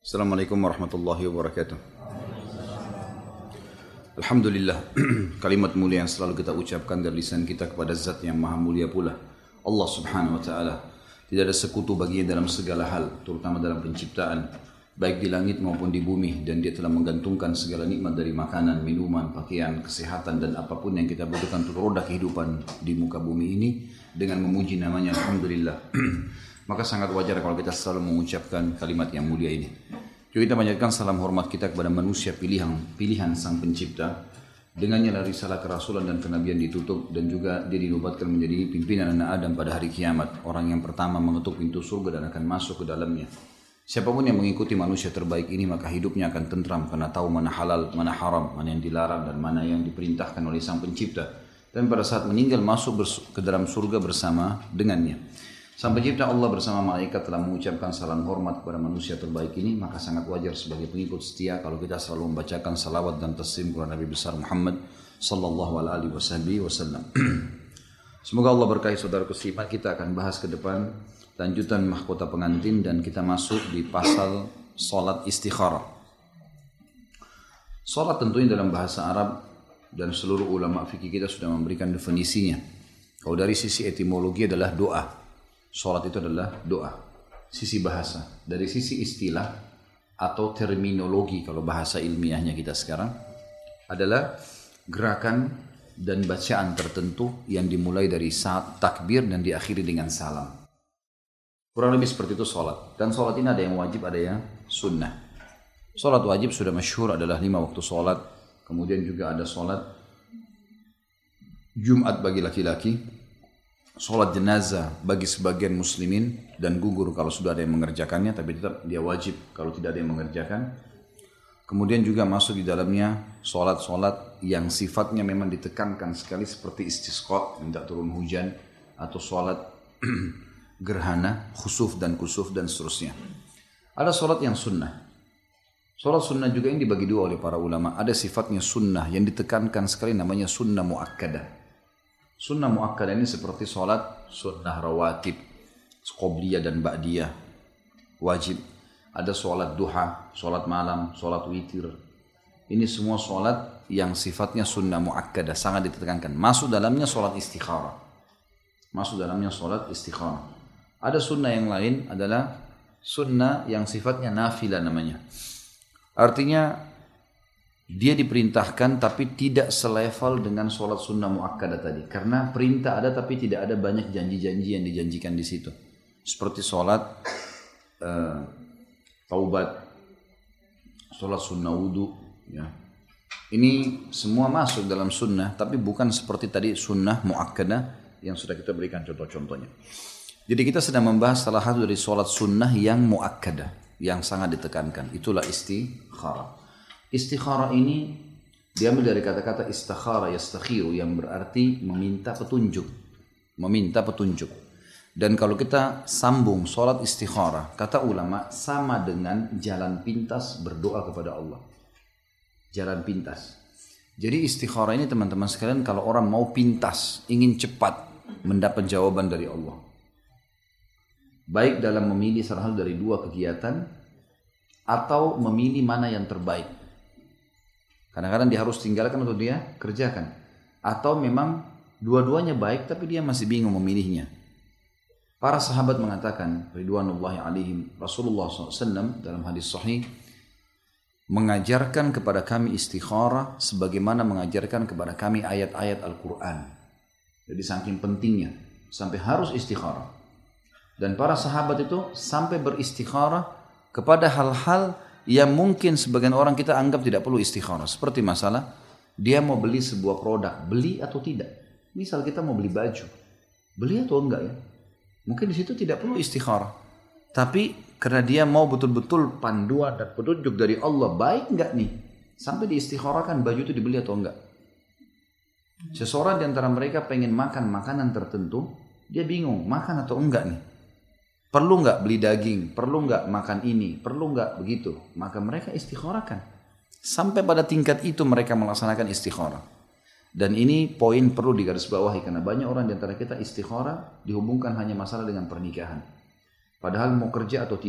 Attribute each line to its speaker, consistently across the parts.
Speaker 1: Assalamualaikum warahmatullahi wabarakatuh. Alhamdulillah, kalimat mulia yang selalu kita ucapkan dari lisan kita kepada zat yang maha mulia pula, Allah subhanahu wa ta'ala. Tidak ada sekutu baginya dalam segala hal, terutama dalam penciptaan, baik di langit maupun di bumi. Dan dia telah menggantungkan segala nikmat dari makanan, minuman, pakaian, kesehatan, dan apapun yang kita butuhkan untuk roda kehidupan di muka bumi ini dengan memuji namanya Alhamdulillah. Maka sangat wajar kalau kita selalu mengucapkan kalimat yang mulia ini. Juga kita panjatkan salam hormat kita kepada manusia pilihan Sang Pencipta. Dengannya lah risalah kerasulan dan kenabian ditutup, dan juga dia dinobatkan menjadi pimpinan anak Adam pada hari kiamat, orang yang pertama mengetuk pintu surga dan akan masuk ke dalamnya. Siapapun yang mengikuti manusia terbaik ini, maka hidupnya akan tentram karena tahu mana halal, mana haram, mana yang dilarang dan mana yang diperintahkan oleh Sang Pencipta. Dan pada saat meninggal masuk ke dalam surga bersama dengannya. Sang Pencipta Allah bersama malaikat telah mengucapkan salam hormat kepada manusia terbaik ini, maka sangat wajar sebagai pengikut setia kalau kita selalu membacakan salawat dan taslim kepada Nabi besar Muhammad sallallahu alaihi wasallam. Semoga Allah berkahi saudaraku seiman. Kita akan bahas ke depan lanjutan mahkota pengantin dan kita masuk di pasal salat istikharah. Salat tentunya dalam bahasa Arab dan seluruh ulama fikih kita sudah memberikan definisinya. Kalau dari sisi etimologi adalah doa. Salat itu adalah doa. Sisi bahasa. Dari sisi istilah atau terminologi kalau bahasa ilmiahnya kita sekarang adalah gerakan dan bacaan tertentu yang dimulai dari saat takbir dan diakhiri dengan salam. Kurang lebih seperti itu salat. Dan salat ini ada yang wajib, ada yang sunnah. Salat wajib sudah masyhur adalah 5 waktu salat. Kemudian juga ada salat Jumat bagi laki-laki. Salat jenazah bagi sebagian muslimin dan gugur kalau sudah ada yang mengerjakannya, tapi tetap dia wajib kalau tidak ada yang mengerjakan. Kemudian juga masuk di dalamnya salat-salat yang sifatnya memang ditekankan sekali seperti istisqa, minta turun hujan, atau salat gerhana, khusuf dan kusuf dan seterusnya. Ada salat yang sunnah. Salat sunnah juga yang dibagi dua oleh para ulama. Ada sifatnya sunnah yang ditekankan sekali, namanya sunnah muakkadah. Sunnah muakkadah ini seperti sholat sunnah rawatib, qobliyah dan ba'diyah, wajib. Ada sholat duha, sholat malam, sholat witir. Ini semua sholat yang sifatnya sunnah muakkadah, sangat ditekankan. Masuk dalamnya sholat istikharah. Ada sunnah yang lain adalah sunnah yang sifatnya nafilah namanya. Artinya dia diperintahkan tapi tidak selevel dengan sholat sunnah muakkadah tadi. Karena perintah ada tapi tidak ada banyak janji-janji yang dijanjikan di situ. Seperti sholat taubat, sholat sunnah wudu. Ya. Ini semua masuk dalam sunnah tapi bukan seperti tadi sunnah muakkadah yang sudah kita berikan contoh-contohnya. Jadi kita sedang membahas salah satu dari sholat sunnah yang muakkadah, yang sangat ditekankan. Itulah istikharah. Istikharah ini diambil dari kata-kata istakhara yastakhiru yang berarti meminta petunjuk. Dan kalau kita sambung sholat istikharah, kata ulama sama dengan jalan pintas berdoa kepada Allah. Jalan pintas. Jadi istikharah ini teman-teman sekalian, kalau orang mau pintas, ingin cepat mendapat jawaban dari Allah. Baik dalam memilih salah satu dari dua kegiatan atau memilih mana yang terbaik. Kadang-kadang dia harus tinggalkan atau dia kerjakan. Atau memang dua-duanya baik tapi dia masih bingung memilihnya. Para sahabat mengatakan, ridwanullahi alaihim, Rasulullah SAW dalam hadis sahih mengajarkan kepada kami istikharah sebagaimana mengajarkan kepada kami ayat-ayat Al-Quran. Jadi saking pentingnya, sampai harus istikharah. Dan para sahabat itu sampai beristikharah kepada hal-hal yang mungkin sebagian orang kita anggap tidak perlu istikharah. Seperti masalah dia mau beli sebuah produk, beli atau tidak. Misal kita mau beli baju, beli atau enggak ya. Mungkin di situ tidak perlu istikharah. Tapi karena dia mau betul-betul panduan dan petunjuk dari Allah, baik enggak nih, sampai diistikharahkan baju itu dibeli atau enggak. Seseorang di antara mereka pengen makan makanan tertentu, dia bingung makan atau enggak nih. Perlu nggak beli daging? Perlu nggak makan ini? Perlu nggak begitu? Maka mereka istikharahkan. Sampai pada tingkat itu mereka melaksanakan istikharah. Dan ini poin perlu digarisbawahi karena banyak orang di antara kita istikharah dihubungkan hanya masalah dengan pernikahan. Padahal mau kerja atau tidak.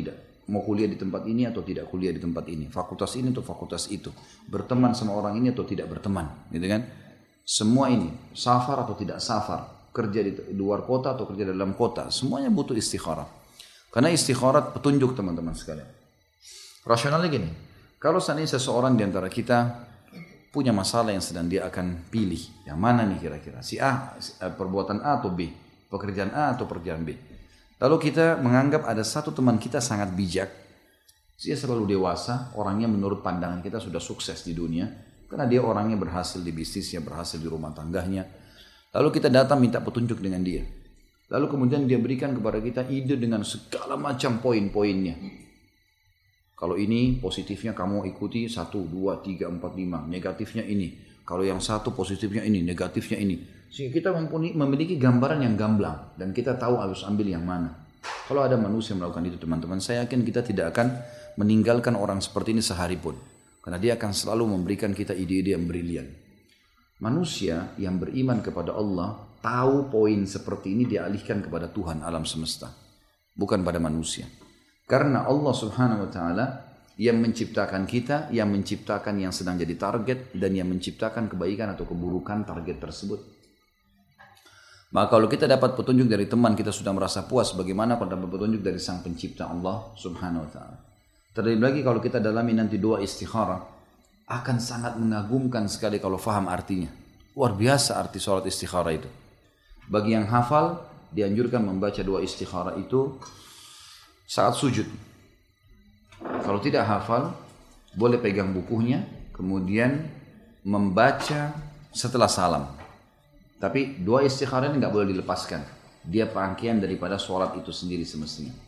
Speaker 1: mau kuliah di tempat ini atau tidak kuliah di tempat ini, fakultas ini atau fakultas itu, berteman sama orang ini atau tidak berteman, gitu kan? Semua ini, safar atau tidak safar, kerja di luar kota atau kerja di dalam kota, semuanya butuh istikharah. Karena istikharah petunjuk teman-teman sekalian. Rasionalnya gini, kalau seandainya seseorang di antara kita punya masalah yang sedang dia akan pilih, yang mana nih kira-kira, si A, perbuatan A atau B, pekerjaan A atau pekerjaan B. Lalu kita menganggap ada satu teman kita sangat bijak, dia selalu dewasa, orangnya menurut pandangan kita sudah sukses di dunia, karena dia orangnya berhasil di bisnisnya, berhasil di rumah tangganya. Lalu kita datang minta petunjuk dengan dia. Lalu kemudian dia berikan kepada kita ide dengan segala macam poin-poinnya. Kalau ini positifnya kamu ikuti 1, 2, 3, 4, 5. Negatifnya ini. Kalau yang satu positifnya ini, negatifnya ini. Sehingga kita memiliki gambaran yang gamblang. Dan kita tahu harus ambil yang mana. Kalau ada manusia melakukan itu teman-teman, saya yakin kita tidak akan meninggalkan orang seperti ini sehari pun. Karena dia akan selalu memberikan kita ide-ide yang brilian. Manusia yang beriman kepada Allah tahu poin seperti ini dialihkan kepada Tuhan alam semesta. Bukan pada manusia. Karena Allah subhanahu wa ta'ala yang menciptakan kita, yang menciptakan yang sedang jadi target, dan yang menciptakan kebaikan atau keburukan target tersebut. Maka kalau kita dapat petunjuk dari teman, kita sudah merasa puas. Bagaimana kalau dapat petunjuk dari sang pencipta Allah subhanahu wa ta'ala. Terlebih lagi kalau kita dalami nanti doa istikharah, akan sangat mengagumkan sekali kalau faham artinya. Luar biasa arti sholat istikharah itu. Bagi yang hafal, dianjurkan membaca doa istikharah itu saat sujud. Kalau tidak hafal, boleh pegang bukunya, kemudian membaca setelah salam. Tapi doa istikharah ini nggak boleh dilepaskan. Dia rangkaian daripada sholat itu sendiri semestinya.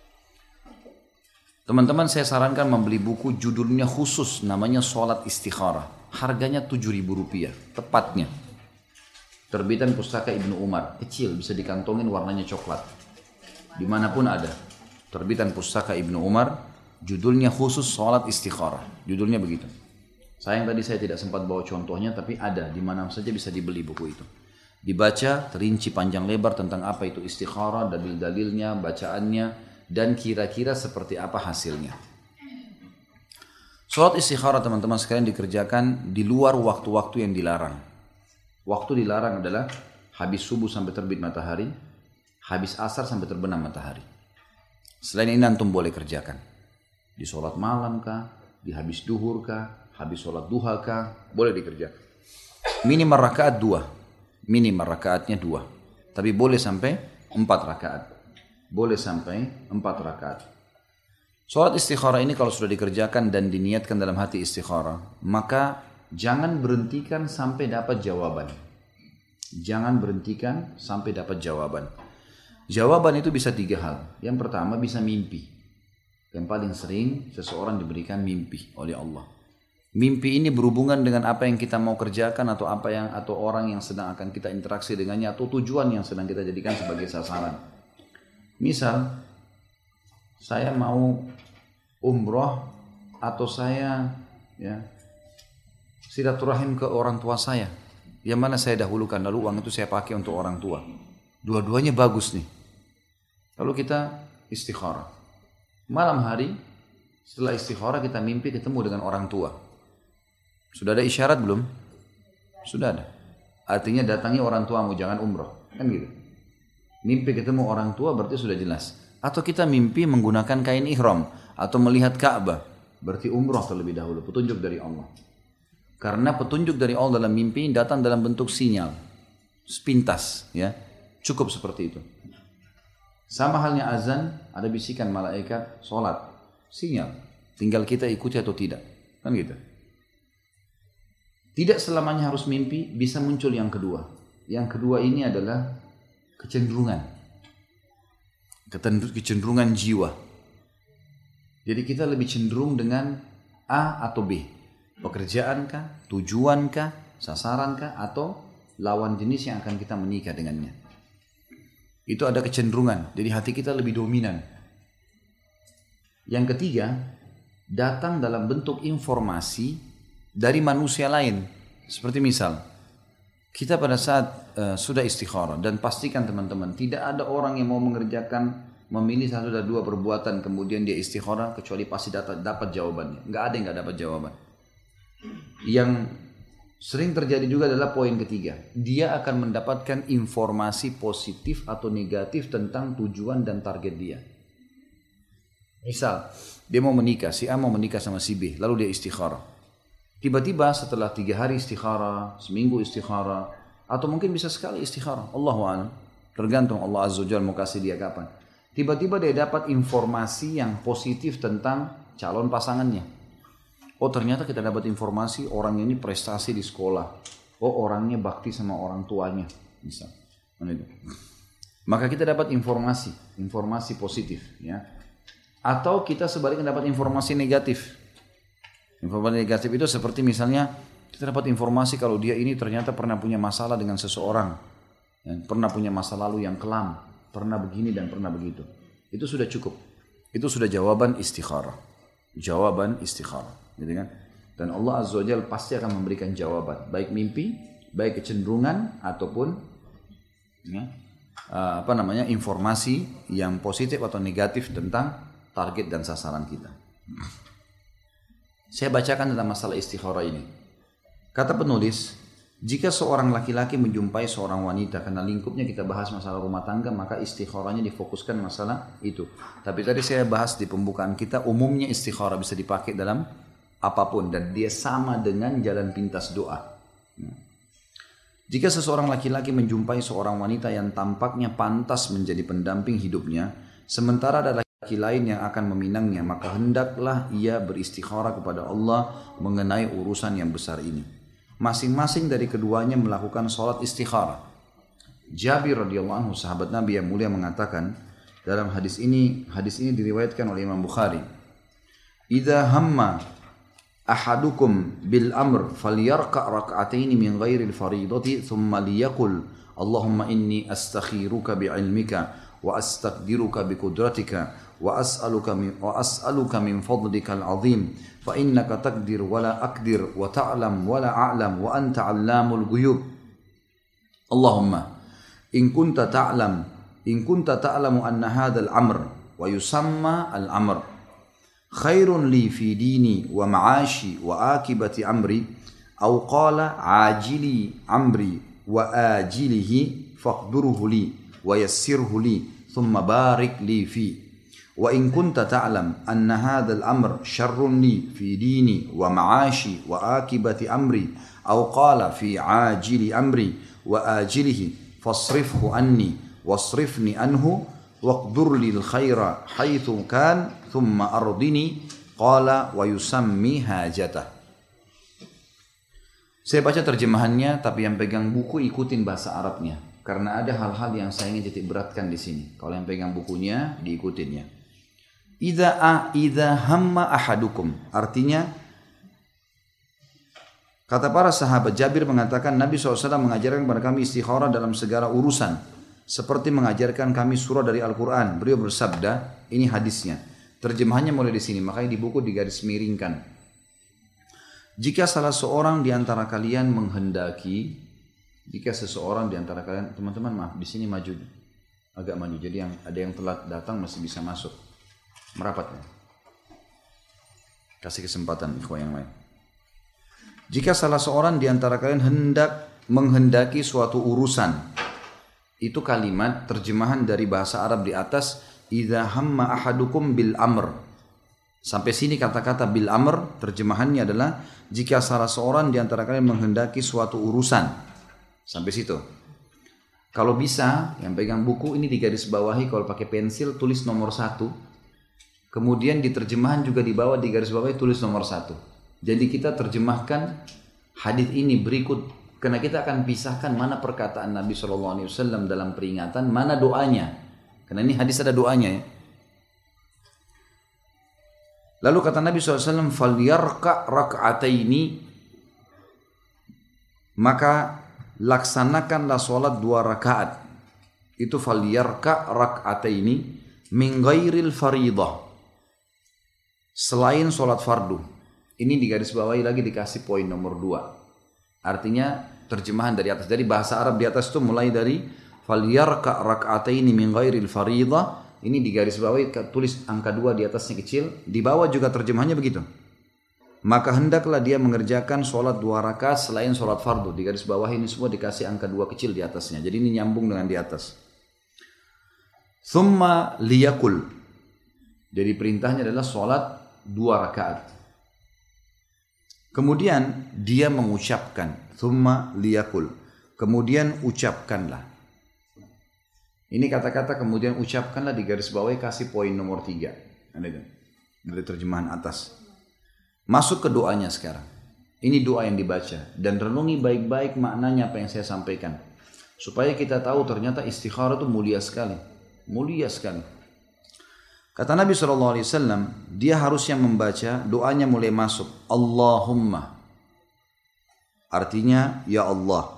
Speaker 1: Teman-teman, saya sarankan membeli buku judulnya khusus, namanya Sholat Istikharah. Harganya Rp7.000, tepatnya. Terbitan Pustaka Ibnu Umar, kecil, bisa dikantongin, warnanya coklat. Dimanapun ada. Terbitan Pustaka Ibnu Umar, judulnya khusus Sholat Istikharah. Judulnya begitu. Sayang tadi saya tidak sempat bawa contohnya, tapi ada, di mana saja bisa dibeli buku itu. Dibaca, terinci panjang lebar tentang apa itu istikharah, dalil-dalilnya, bacaannya, dan kira-kira seperti apa hasilnya. Sholat istikharah teman-teman sekalian dikerjakan di luar waktu-waktu yang dilarang. Waktu dilarang adalah habis subuh sampai terbit matahari, habis asar sampai terbenam matahari. Selain ini antum boleh kerjakan. Di sholat malam kah, di habis duhur kah, habis sholat duha kah, boleh dikerjakan. Minimal rakaat 2. Minimal rakaatnya 2. Tapi boleh sampai 4 rakaat. Boleh sampai 4 rakaat. Sholat istikharah ini kalau sudah dikerjakan dan diniatkan dalam hati istikharah, maka jangan berhentikan sampai dapat jawaban. Jangan berhentikan sampai dapat jawaban. Jawaban itu bisa 3 hal. Yang pertama bisa mimpi. Yang paling sering seseorang diberikan mimpi oleh Allah. Mimpi ini berhubungan dengan apa yang kita mau kerjakan atau atau orang yang sedang akan kita interaksi dengannya atau tujuan yang sedang kita jadikan sebagai sasaran. Misal, saya mau umroh atau saya silaturahim ke orang tua saya. Yang mana saya dahulukan, lalu uang itu saya pakai untuk orang tua. Dua-duanya bagus nih. Lalu kita istikharah. Malam hari, setelah istikharah kita mimpi ketemu dengan orang tua. Sudah ada isyarat belum? Sudah ada. Artinya datangnya orang tuamu, jangan umroh. Kan gitu. Mimpi ketemu orang tua berarti sudah jelas. Atau kita mimpi menggunakan kain ihram atau melihat Ka'bah, berarti umroh terlebih dahulu, petunjuk dari Allah. Karena petunjuk dari Allah dalam mimpi datang dalam bentuk sinyal, sepintas, ya, cukup seperti itu. Sama halnya azan, ada bisikan malaikat, sholat, sinyal, tinggal kita ikuti atau tidak, kan gitu. Tidak selamanya harus mimpi, bisa muncul yang kedua. Yang kedua ini adalah kecenderungan jiwa. Jadi kita lebih cenderung dengan A atau B, pekerjaankah, tujuankah, sasaran-kah, atau lawan jenis yang akan kita menikah dengannya. Itu ada kecenderungan, jadi hati kita lebih dominan. Yang ketiga, datang dalam bentuk informasi dari manusia lain. Seperti misal, kita pada saat sudah istikharah, dan pastikan teman-teman, tidak ada orang yang mau mengerjakan memilih satu dari dua perbuatan kemudian dia istikharah kecuali pasti dapat jawabannya. Nggak ada yang nggak dapat jawaban. Yang sering terjadi juga adalah poin ketiga. Dia akan mendapatkan informasi positif atau negatif tentang tujuan dan target dia. Misal, dia mau menikah, si A mau menikah sama si B, lalu dia istikharah. Tiba-tiba setelah 3 hari istikharah, seminggu istikharah, atau mungkin bisa sekali istikharah, Allahu a'lam. Tergantung Allah Azza wa Jalla mau kasih dia kapan. Tiba-tiba dia dapat informasi yang positif tentang calon pasangannya. Oh ternyata kita dapat informasi orang ini prestasi di sekolah. Oh orangnya bakti sama orang tuanya. Misal. Maka kita dapat informasi positif. Ya. Atau kita sebaliknya dapat informasi negatif. Informasi negatif itu seperti misalnya kita dapat informasi kalau dia ini ternyata pernah punya masalah dengan seseorang. Pernah punya masa lalu yang kelam. Pernah begini dan pernah begitu. Itu sudah cukup. Itu sudah jawaban istikharah. Jawaban istikharah. Gitu kan? Dan Allah Azza wa Jalla pasti akan memberikan jawaban. Baik mimpi, baik kecenderungan, ataupun informasi yang positif atau negatif tentang target dan sasaran kita. Saya bacakan tentang masalah istikharah ini. Kata penulis, jika seorang laki-laki menjumpai seorang wanita, karena lingkupnya kita bahas masalah rumah tangga, maka istikharahnya difokuskan masalah itu. Tapi tadi saya bahas di pembukaan kita, umumnya istikharah bisa dipakai dalam apapun, dan dia sama dengan jalan pintas doa. Jika seseorang laki-laki menjumpai seorang wanita yang tampaknya pantas menjadi pendamping hidupnya, sementara ada laki lain yang akan meminangnya, maka hendaklah ia beristikharah kepada Allah mengenai urusan yang besar ini. Masing-masing dari keduanya melakukan sholat istikharah. Jabir radhiyallahu anhu, sahabat Nabi yang mulia, mengatakan dalam hadis ini diriwayatkan oleh Imam Bukhari, "Idza hamma ahadukum bil amr falyarka' rak'ataini min ghairi al-fariidati thumma liyaqul Allahumma inni astakhiruka bi'ilmika wa astaqdiruka biqudratika wa as'aluka min fadlika al-'azim fa innaka taqdir wa la aqdir wa ta'lam wa la a'lam wa anta 'allamul ghuyub. Allahumma in kunta ta'lamu anna hadzal amr wa yusamma al-amr khairun li fi dini wa ma'ashi wa akibati amri aw qala ajili amri wa ajilihi faqdurhu li wa yassirhu li thumma barik li fi wa in kunta ta'lam anna hadzal amr syarrun li fi dini wa ma'ashi wa akibati amri aw qala fi ajili amri wa ajilihi fasrifhu anni wasrifni anhu waqdur lil khaira haitsu kan thumma ardini qala wa yusammi hajatah." Saya baca terjemahannya, tapi yang pegang buku ikutin bahasa Arabnya karena ada hal-hal yang saya ingin titik beratkan di sini. Kalau yang pegang bukunya diikutin ya. Idza hamma ahadukum, artinya kata para sahabat, Jabir mengatakan Nabi SAW mengajarkan kepada kami istikharah dalam segala urusan, seperti mengajarkan kami surah dari Al-Quran. Beliau bersabda, ini hadisnya. Terjemahannya mulai di sini, makanya di buku digaris miringkan. Jika salah seorang di antara kalian menghendaki, teman-teman maaf, di sini maju, agak maju. Jadi ada yang telat datang masih bisa masuk, merapat ya. Kasih kesempatan ikhwah yang lain. Jika salah seorang di antara kalian menghendaki suatu urusan, itu kalimat terjemahan dari bahasa Arab di atas, idza hamma ahadukum bil amr. Sampai sini kata-kata bil amr terjemahannya adalah jika salah seorang di antara kalian menghendaki suatu urusan. Sampai situ. Kalau bisa, yang pegang buku ini digaris bawahi, kalau pakai pensil tulis nomor 1. Kemudian di terjemahan juga di bawah digaris bawahi tulis nomor 1. Jadi kita terjemahkan hadis ini berikut, karena kita akan pisahkan mana perkataan Nabi SAW dalam peringatan, mana doanya. Karena ini hadis ada doanya ya. Lalu kata Nabi SAW, "Falyarka' rak'ataini", maka laksanakanlah sholat 2 rakaat. Itu falyarka' rak'ataini min ghairil faridah, selain sholat fardu. Ini digaris bawahi lagi, dikasih poin nomor 2. Artinya terjemahan dari atas. Jadi bahasa Arab di atas itu mulai dari falyarka' rak'ataini min ghairil faridah ini di garis bawahi, tulis angka 2 di atasnya kecil, di bawah juga terjemahannya begitu. Maka hendaklah dia mengerjakan sholat 2 rakaat selain sholat fardu. Di garis bawah ini semua dikasih angka 2 kecil di atasnya. Jadi ini nyambung dengan di atas. Thumma liyakul. Jadi perintahnya adalah sholat 2 rakaat. Kemudian dia mengucapkan. Thumma liyakul. Kemudian ucapkanlah. Ini kata-kata kemudian ucapkanlah di garis bawah kasih poin nomor 3. Ada kan? Dari terjemahan atas. Masuk ke doanya sekarang. Ini doa yang dibaca. Dan renungi baik-baik maknanya apa yang saya sampaikan. Supaya kita tahu ternyata istikharah itu mulia sekali. Mulia sekali. Kata Nabi SAW, dia harusnya membaca doanya mulai masuk. Allahumma. Artinya, ya Allah.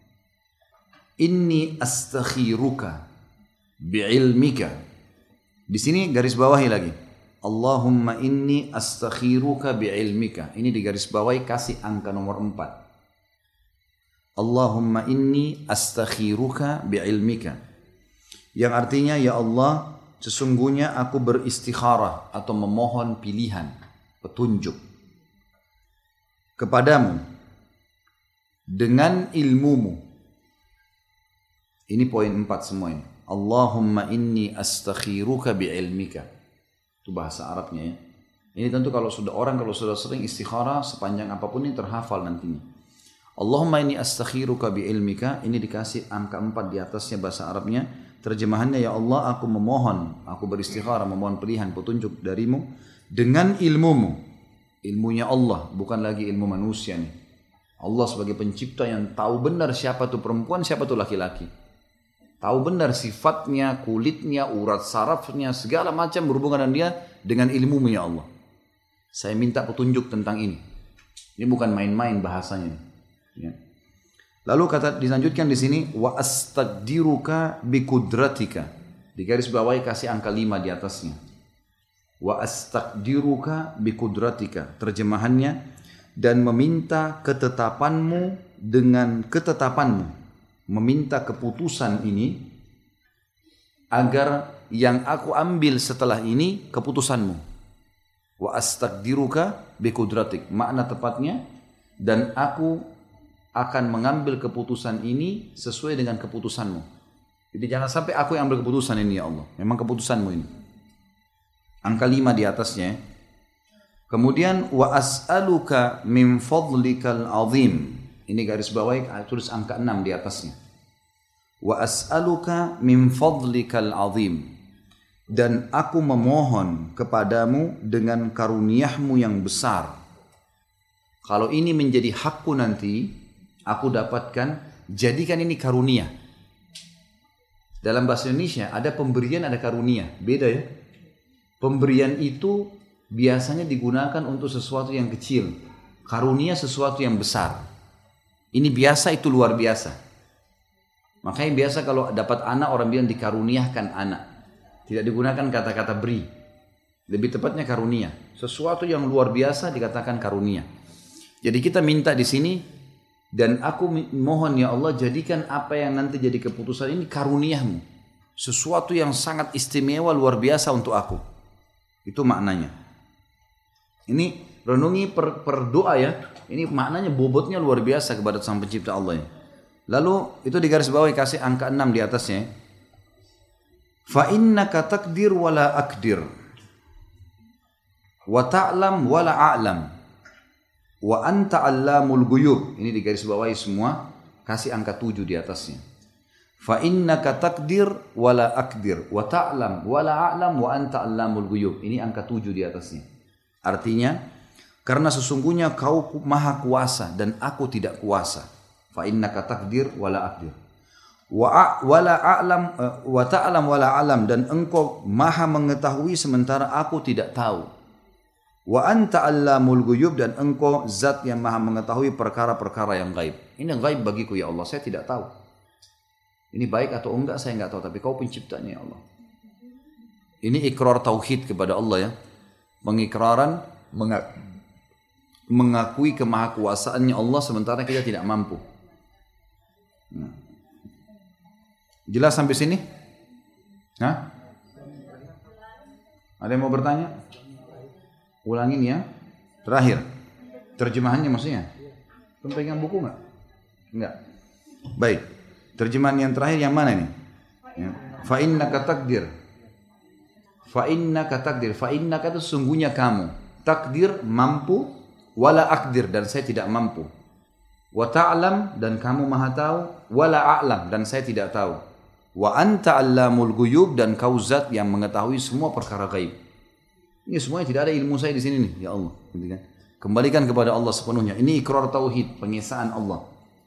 Speaker 1: Inni astakhiruka bi'ilmika. Di sini garis bawahi lagi. Allahumma inni astakhiruka bi'ilmika. Ini di garis bawahi kasih angka nomor 4. Allahumma inni astakhiruka bi'ilmika. Yang artinya, ya Allah, sesungguhnya aku beristikharah atau memohon pilihan, petunjuk kepadamu dengan ilmumu. Ini poin 4 semua ini. Allahumma inni astakhiruka bi'ilmika. Itu bahasa Arabnya ya. Ini tentu kalau sudah sering istikharah sepanjang apapun ini terhafal nantinya. Allahumma inni astakhiruka bi'ilmika. Ini dikasih angka 4 di atasnya bahasa Arabnya. Terjemahannya, ya Allah, aku memohon, aku beristikharah, memohon pilihan, petunjuk darimu dengan ilmumu. Ilmunya Allah, bukan lagi ilmu manusia nih. Allah sebagai pencipta yang tahu benar siapa tuh perempuan, siapa tuh laki-laki. Tahu benar sifatnya, kulitnya, urat sarafnya, segala macam berhubungan dengan dia dengan ilmumu ya Allah. Saya minta petunjuk tentang ini. Ini bukan main-main bahasanya. Ya. Lalu dilanjutkan di sini, wa astaqdiruka biqudratika. Di garis bawahi kasih angka 5 di atasnya. Wa astaqdiruka biqudratika. Terjemahannya, dan meminta ketetapanmu dengan ketetapanmu. Meminta keputusan ini agar yang aku ambil setelah ini keputusanmu. Wa astaqdiruka biqudratik. Makna tepatnya, dan aku akan mengambil keputusan ini sesuai dengan keputusanmu. Jadi jangan sampai aku yang ambil keputusan ini ya Allah. Memang keputusanmu ini. Angka 5 di atasnya. Kemudian wa as'aluka min fadlikal azim. Ini garis bawahi tulis angka 6 di atasnya. Wa as'aluka min fadlikal azim. Dan aku memohon kepadamu dengan karuniamu yang besar. Kalau ini menjadi hakku nanti, aku dapatkan, jadikan ini karunia. Dalam bahasa Indonesia ada pemberian, ada karunia. Beda ya. Pemberian itu biasanya digunakan untuk sesuatu yang kecil. Karunia sesuatu yang besar. Ini biasa, itu luar biasa. Makanya biasa kalau dapat anak orang bilang dikaruniakan anak. Tidak digunakan kata-kata beri. Lebih tepatnya karunia. Sesuatu yang luar biasa dikatakan karunia. Jadi kita minta di sini, dan aku mohon ya Allah jadikan apa yang nanti jadi keputusan ini karuniamu. Sesuatu yang sangat istimewa luar biasa untuk aku. Itu maknanya. Ini renungi per doa ya. Ini maknanya bobotnya luar biasa kepada Sang Pencipta Allah. Lalu itu di garis bawah kasih angka 6 di atasnya. Fa innaka taqdir wala aqdir. Wa ta'lam wala a'lam. Wa anta 'allamul ghuyub. Ini di garis bawahi semua, kasih angka 7 di atasnya. Fa innaka taqdir wala aqdir wa ta'lam wala a'lam wa anta 'allamul ghuyub. Ini angka 7 di atasnya. Artinya, karena sesungguhnya kau maha kuasa dan aku tidak kuasa. Fa innaka taqdir wala aqdir. Wa ta'lam wala a'lam, dan engkau maha mengetahui sementara aku tidak tahu. Wa anta 'allamul ghuyub, dan engkau zat yang maha mengetahui perkara-perkara yang gaib. Ini gaib bagiku ya Allah, saya tidak tahu. Ini baik atau enggak saya enggak tahu, tapi kau penciptanya ya Allah. Ini ikrar tauhid kepada Allah ya. Pengikraran mengakui kemahakuasaannya Allah sementara kita tidak mampu. Jelas sampai sini? Hah? Ada yang mau bertanya? Ulangin ya. Terakhir. Terjemahannya maksudnya? Kamu pegang buku nggak? Enggak. Baik. Terjemahan yang terakhir yang mana nih? Ya. Fa innaka takdir. Fa innaka takdir. Fa innaka itu sungguhnya kamu. Takdir mampu. Wala akdir dan saya tidak mampu. Wa ta'lam dan kamu maha tahu. Wala a'lam dan saya tidak tahu. Wa anta allamul ghuyub dan kau zat yang mengetahui semua perkara gaib. Ini semuanya tidak ada ilmu saya di sini nih, ya Allah. Kembalikan kepada Allah sepenuhnya. Ini ikrar tauhid, pengesaan Allah.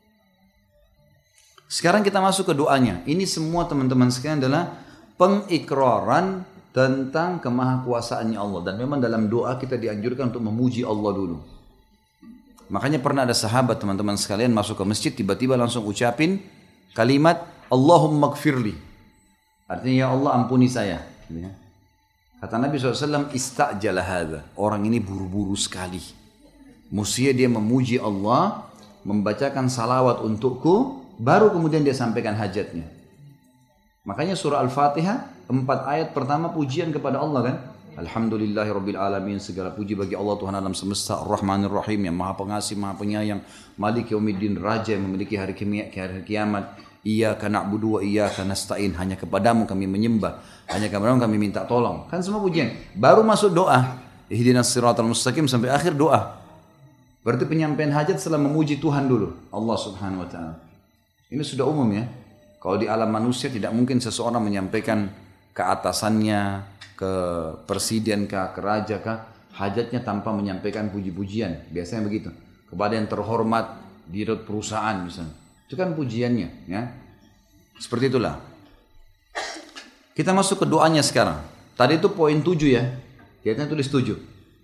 Speaker 1: Sekarang kita masuk ke doanya. Ini semua teman-teman sekalian adalah pengikraran tentang kemahakuasaannya Allah. Dan memang dalam doa kita dianjurkan untuk memuji Allah dulu. Makanya pernah ada sahabat teman-teman sekalian masuk ke masjid, tiba-tiba langsung ucapin kalimat Allahumma gfirli. Artinya ya Allah ampuni saya. Kata Nabi SAW, istajala hadha. Orang ini buru-buru sekali. Mestinya dia memuji Allah, membacakan salawat untukku, baru kemudian dia sampaikan hajatnya. Makanya surah Al-Fatihah, 4 ayat pertama pujian kepada Allah kan. Alhamdulillahirabbil alamin, segala puji bagi Allah Tuhan alam semesta, Ar-Rahmanir Rahim yang Maha Pengasih, Maha Penyayang, Malik Yaumiddin, Raja yang memiliki hari kiamat. Iyyaka na'budu wa iyyaka nasta'in, hanya kepadamu kami menyembah, hanya kepadamu kami minta tolong. Kan semua pujian. Baru masuk doa, ihdinas siratal mustaqim sampai akhir doa. Berarti penyampaian hajat setelah memuji Tuhan dulu, Allah Subhanahu wa taala. Ini sudah umum ya. Kalau di alam manusia tidak mungkin seseorang menyampaikan ke atasannya, ke presiden kah, ke raja kah, hajatnya tanpa menyampaikan puji-pujian. Biasanya begitu. Kepada yang terhormat di perusahaan misalnya. Itu kan pujiannya, ya. Seperti itulah. Kita masuk ke doanya sekarang. Tadi itu poin 7 ya. Kita tulis 7.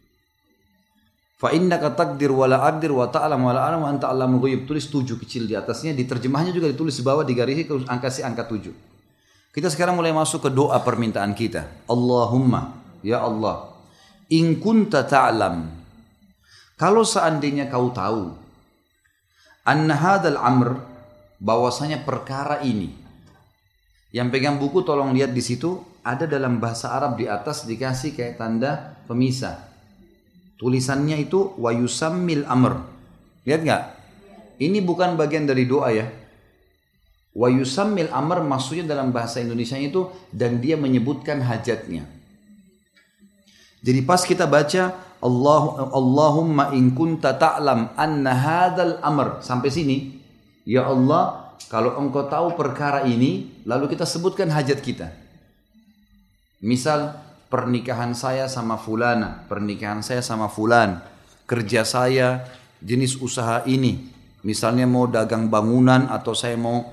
Speaker 1: Fa innaka taqdir wala aqdir wa ta'lam wala a'lam wa anta 'allamul ghuyub. Tulis 7 kecil di atasnya, di terjemahnya juga ditulis di bawah digarisi angka 7. Kita sekarang mulai masuk ke doa permintaan kita. Allahumma, ya Allah, in kunta ta'lam. Kalau seandainya kau tahu anna hadzal amr, bahwasanya perkara ini. Yang pegang buku tolong lihat di situ, ada dalam bahasa Arab di atas dikasih kayak tanda pemisah. Tulisannya itu wa yusammil amr. Lihat nggak? Ini bukan bagian dari doa ya. Wa yusammil amr maksudnya dalam bahasa Indonesia itu dan dia menyebutkan hajatnya. Jadi pas kita baca Allahumma in kunta ta'lam anna hadzal amr sampai sini, ya Allah, kalau engkau tahu perkara ini, lalu kita sebutkan hajat kita. Misal, pernikahan saya sama fulana, pernikahan saya sama fulan, kerja saya, jenis usaha ini. Misalnya mau dagang bangunan, atau saya mau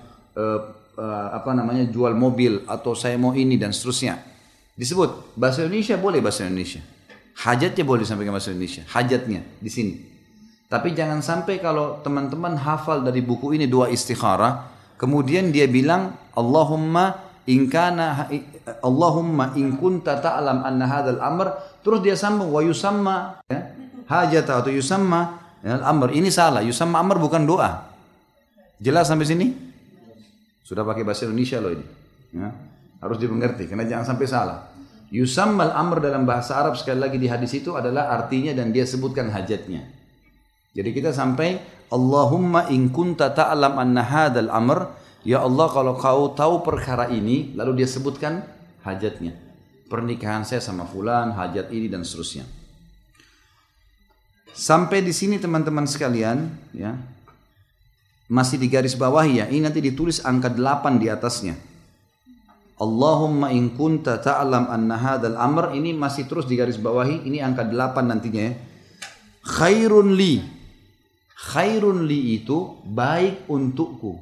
Speaker 1: jual mobil, atau saya mau ini, dan seterusnya. Disebut, bahasa Indonesia boleh bahasa Indonesia. Hajatnya boleh sampaikan bahasa Indonesia, hajatnya di sini. Tapi jangan sampai kalau teman-teman hafal dari buku ini doa istikharah, kemudian dia bilang Allahumma in kunta ta'lam anna hadzal amr, terus dia sambung wa yusamma ya, hajat atau yusamma al-amr. Ini salah, yusamma amr bukan doa. Jelas sampai sini? Sudah pakai bahasa Indonesia loh ini. Ya, harus dimengerti karena jangan sampai salah. Yusammal amr dalam bahasa Arab sekali lagi di hadis itu adalah artinya dan dia sebutkan hajatnya. Jadi kita sampai Allahumma in kunta ta'lam anna hadzal amr, ya Allah kalau kau tahu perkara ini, lalu dia sebutkan hajatnya. Pernikahan saya sama fulan, hajat ini dan seterusnya. Sampai di sini teman-teman sekalian, ya. Masih di garis bawahi ya. Ini nanti ditulis angka 8 di atasnya. Allahumma in kunta ta'lam anna hadzal amr, ini masih terus di garis bawahi, ini angka 8 nantinya ya. Khairun li. Khairun li itu baik untukku.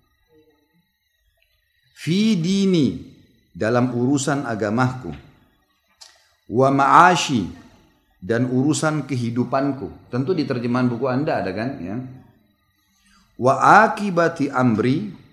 Speaker 1: Fi dini, dalam urusan agamaku. Wa ma'ashi, dan urusan kehidupanku. Tentu di terjemahan buku Anda ada kan ya. Wa akibati amri,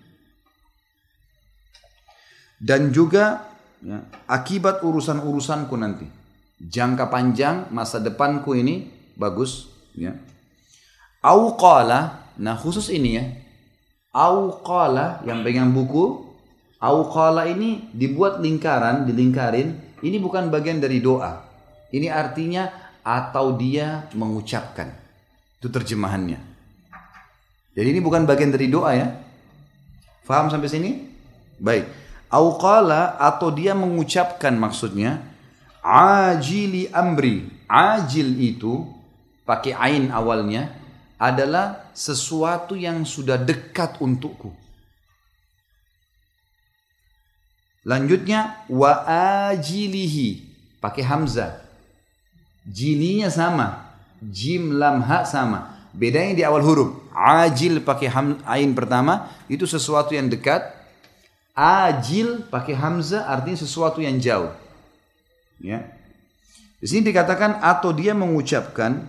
Speaker 1: dan juga ya, akibat urusan-urusanku nanti. Jangka panjang masa depanku ini bagus ya. Au qala, nah khusus ini ya. Au qala yang pegang buku, au qala ini dibuat lingkaran, dilingkarin ini bukan bagian dari doa. Ini artinya atau dia mengucapkan. Itu terjemahannya. Jadi ini bukan bagian dari doa ya. Faham sampai sini? Baik. Au qala, atau dia mengucapkan maksudnya ajili amri. Ajil itu pakai ain awalnya adalah sesuatu yang sudah dekat untukku. Lanjutnya wa ajilihi pakai hamzah. Jilinya sama, jim lam ha sama. Bedanya di awal huruf. Ajil pakai ain pertama itu sesuatu yang dekat. Ajil pakai hamzah artinya sesuatu yang jauh. Ya. Di sini dikatakan atau dia mengucapkan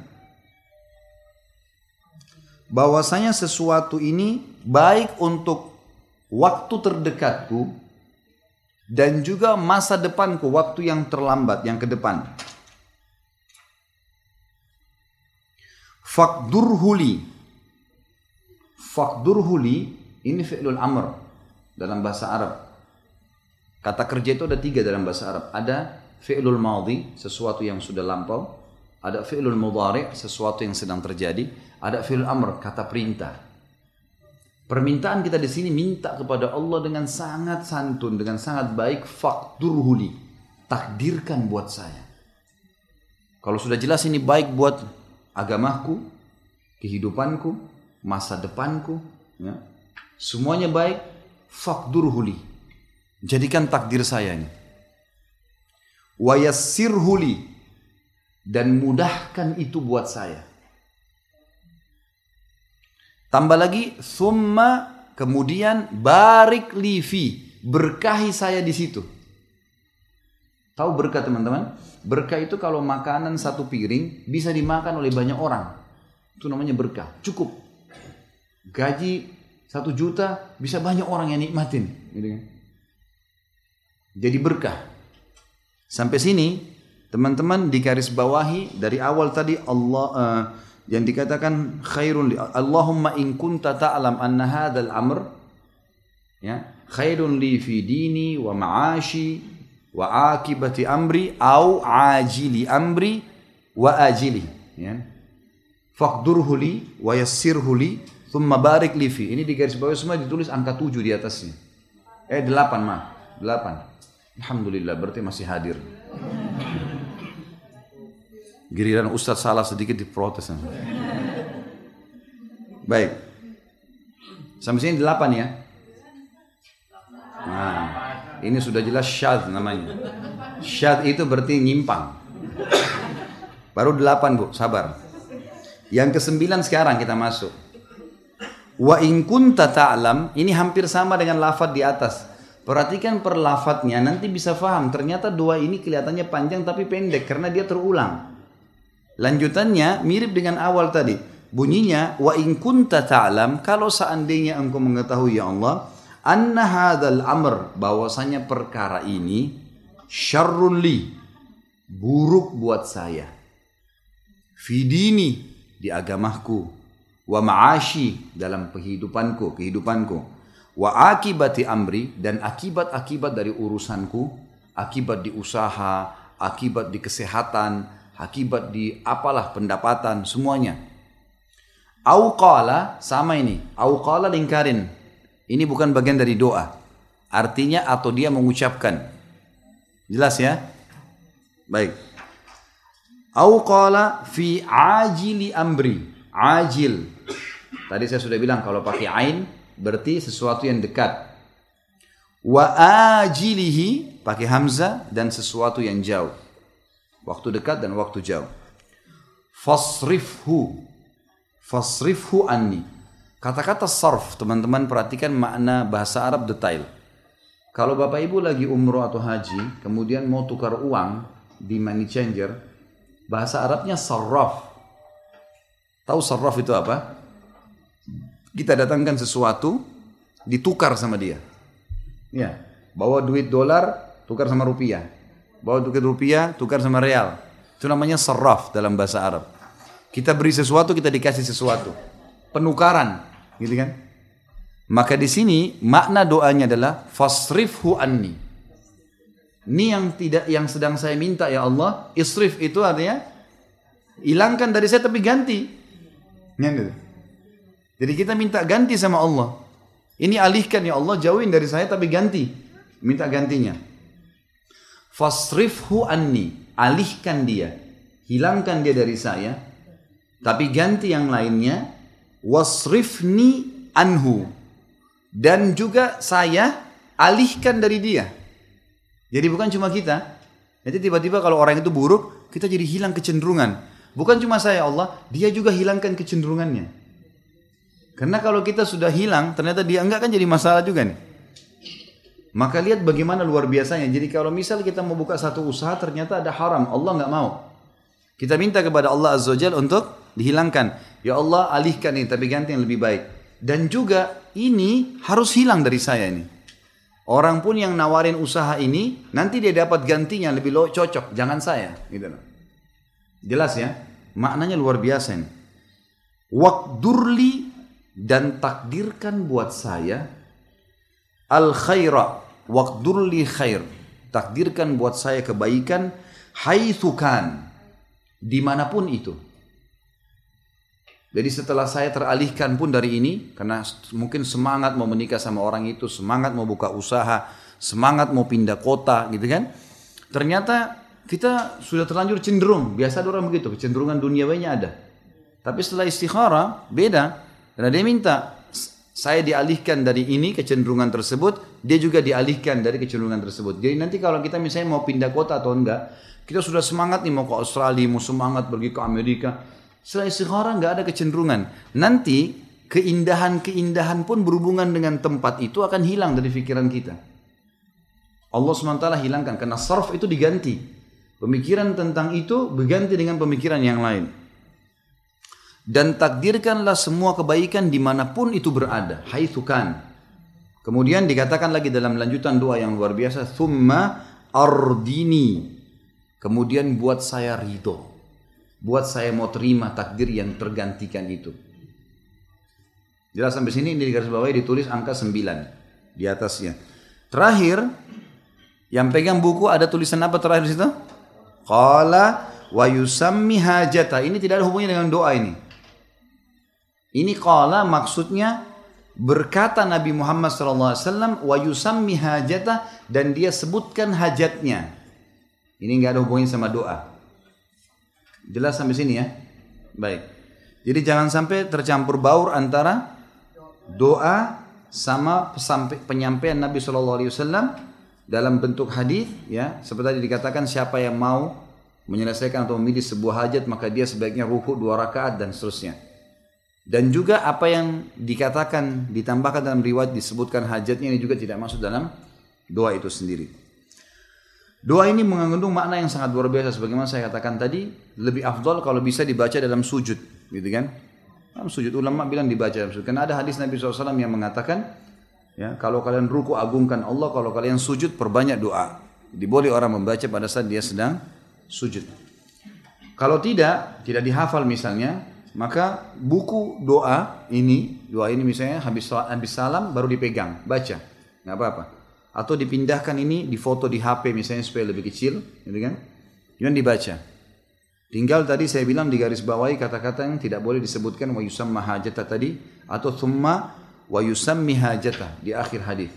Speaker 1: bahwasanya sesuatu ini baik untuk waktu terdekatku dan juga masa depanku, waktu yang terlambat, yang ke depan. Faqdurhuli. Faqdurhuli ini fi'lul amr dalam bahasa Arab. Kata kerja itu ada 3 dalam bahasa Arab. Ada fi'lul madhi, sesuatu yang sudah lampau. Ada fi'lul mudhari', sesuatu yang sedang terjadi. Ada fi'lul amr, kata perintah. Permintaan kita di sini minta kepada Allah dengan sangat santun, dengan sangat baik. Faqdurhuli, takdirkan buat saya. Kalau sudah jelas ini baik buat agamaku, kehidupanku, masa depanku, ya, semuanya baik. Faqdurhuli, jadikan takdir saya ini. Wa yassirhuli, dan mudahkan itu buat saya. Tambah lagi, thumma, kemudian barik li fi, berkahi saya di situ. Tahu berkah teman-teman? Berkah itu kalau makanan satu piring bisa dimakan oleh banyak orang. Itu namanya berkah. Cukup. Gaji 1 juta bisa banyak orang yang nikmatin. Gitu kan? Jadi berkah. Sampai sini teman-teman digarisbawahi dari awal tadi Allah yang dikatakan khairun li Allahumma in kunta ta'lam anna hadzal amr ya khairun li fi dini wa ma'ashi wa akibati amri au ajili amri wa ajili ya faqdurhu li wa yassirhu li thumma barik li fi. Ini digarisbawahi semua, ditulis angka 7 di atasnya. 8 8. Alhamdulillah, berarti masih hadir. Giliran Ustaz salah sedikit diprotes. Baik. Sampai sini 8 ya. Nah, ini sudah jelas syadz namanya. Syadz itu berarti nyimpang. Baru 8 Bu, sabar. Yang ke-9 sekarang kita masuk. Wa in kunta ta'lam, ini hampir sama dengan lafaz di atas. Perhatikan per lafadznya, nanti bisa paham. Ternyata doa ini kelihatannya panjang tapi pendek karena dia terulang. Lanjutannya mirip dengan awal tadi. Bunyinya wa in kunta ta'lam, kalau seandainya engkau mengetahui ya Allah, anna hadzal amr, bahwasanya perkara ini syarrun li, buruk buat saya. Fi dini, di agamaku, wa ma'ashi, dalam kehidupanku, wa akibati amri, dan akibat-akibat dari urusanku, akibat di usaha, akibat di kesehatan, akibat di apalah pendapatan, semuanya. Au qala, sama ini. Au qala lingkarin. Ini bukan bagian dari doa. Artinya atau dia mengucapkan. Jelas ya? Baik. Au qala fi ajili amri. Ajil. Tadi saya sudah bilang kalau pakai ain berarti sesuatu yang dekat. Wa ajilihi pakai hamzah dan sesuatu yang jauh. Waktu dekat dan waktu jauh. Fasrifhu anni. Kata-kata sarf, teman-teman perhatikan makna bahasa Arab detail. Kalau Bapak Ibu lagi umroh atau haji, kemudian mau tukar uang di money changer, bahasa Arabnya sarraf. Tahu sarraf itu apa? Kita datangkan sesuatu, ditukar sama dia. Ya, bawa duit dolar, tukar sama rupiah. Bawa duit rupiah, tukar sama real. Itu namanya sarraf dalam bahasa Arab. Kita beri sesuatu, kita dikasih sesuatu. Penukaran, gitu kan? Maka di sini makna doanya adalah fasrifhu anni. Ini yang sedang saya minta ya Allah. Isrif itu artinya hilangkan dari saya tapi ganti. Jadi kita minta ganti sama Allah. Ini alihkan ya Allah, jauhin dari saya tapi ganti. Minta gantinya. Fasrifhu anni, alihkan dia. Hilangkan dia dari saya. Tapi ganti yang lainnya. Wasrifni anhu. Dan juga saya alihkan dari dia. Jadi bukan cuma kita. Jadi tiba-tiba kalau orang itu buruk, kita jadi hilang kecenderungan. Bukan cuma saya Allah, dia juga hilangkan kecenderungannya. Karena kalau kita sudah hilang, ternyata dia enggak, kan jadi masalah juga nih. Maka lihat bagaimana luar biasanya. Jadi kalau misal kita mau buka satu usaha, ternyata ada haram, Allah enggak mau. Kita minta kepada Allah Azza wa Jalla untuk dihilangkan. Ya Allah, alihkan ini, tapi ganti yang lebih baik. Dan juga ini harus hilang dari saya ini. Orang pun yang nawarin usaha ini, nanti dia dapat gantinya lebih cocok. Jangan saya. Gitu. Jelas ya? Maknanya luar biasa ini. Waqdurli, dan takdirkan buat saya al khaira, waqdurli khair, takdirkan buat saya kebaikan haitsu kan, dimanapun itu. Jadi setelah saya teralihkan pun dari ini, karena mungkin semangat mau menikah sama orang itu, semangat mau buka usaha, semangat mau pindah kota gitu kan, ternyata kita sudah terlanjur cenderung, biasa ada orang begitu, kecenderungan duniawinya ada. Tapi setelah istikharah beda. Karena dia minta saya dialihkan dari ini kecenderungan tersebut, dia juga dialihkan dari kecenderungan tersebut. Jadi nanti kalau kita misalnya mau pindah kota atau enggak, kita sudah semangat nih mau ke Australia, mau semangat pergi ke Amerika. Setelah istikharah enggak ada kecenderungan. Nanti keindahan-keindahan pun berhubungan dengan tempat itu akan hilang dari pikiran kita. Allah SWT hilangkan karena sarf itu diganti. Pemikiran tentang itu berganti dengan pemikiran yang lain. Dan takdirkanlah semua kebaikan dimanapun itu berada. Haitsu kan. Kemudian dikatakan lagi dalam lanjutan doa yang luar biasa. Thumma ardini. Kemudian buat saya ridho. Buat saya mau terima takdir yang tergantikan itu. Jelas sampai sini, ini di garis bawahi ditulis angka 9 di atasnya. Terakhir, yang pegang buku ada tulisan apa terakhir di situ? Qala wa yusammi hajata. Ini tidak ada hubungannya dengan doa ini. Ini qala maksudnya berkata Nabi Muhammad SAW wa yusammi hajata, dan dia sebutkan hajatnya. Ini enggak ada hubungannya sama doa. Jelas sampai sini ya? Baik. Jadi jangan sampai tercampur baur antara doa sama penyampaian Nabi SAW dalam bentuk hadis ya. Seperti dikatakan siapa yang mau menyelesaikan atau memilih sebuah hajat maka dia sebaiknya ruku 2 rakaat dan seterusnya. Dan juga apa yang dikatakan, ditambahkan dalam riwayat disebutkan hajatnya ini juga tidak masuk dalam doa itu sendiri. Doa ini mengandung makna yang sangat luar biasa. Sebagaimana saya katakan tadi, lebih afdal kalau bisa dibaca dalam sujud, gitu kan? Dalam sujud, ulama bilang dibaca dalam sujud. Karena ada hadis Nabi SAW yang mengatakan, ya, kalau kalian ruku agungkan Allah, kalau kalian sujud perbanyak doa. Jadi boleh orang membaca pada saat dia sedang sujud. Kalau tidak dihafal misalnya, maka buku doa ini misalnya habis salam baru dipegang, baca, nggak apa-apa. Atau dipindahkan ini, difoto di HP misalnya supaya lebih kecil, gitu kan? Jangan dibaca. Tinggal tadi saya bilang di garis bawahi kata-kata yang tidak boleh disebutkan wa yusamma hajata tadi, atau thumma wa yusammi hajata di akhir hadis.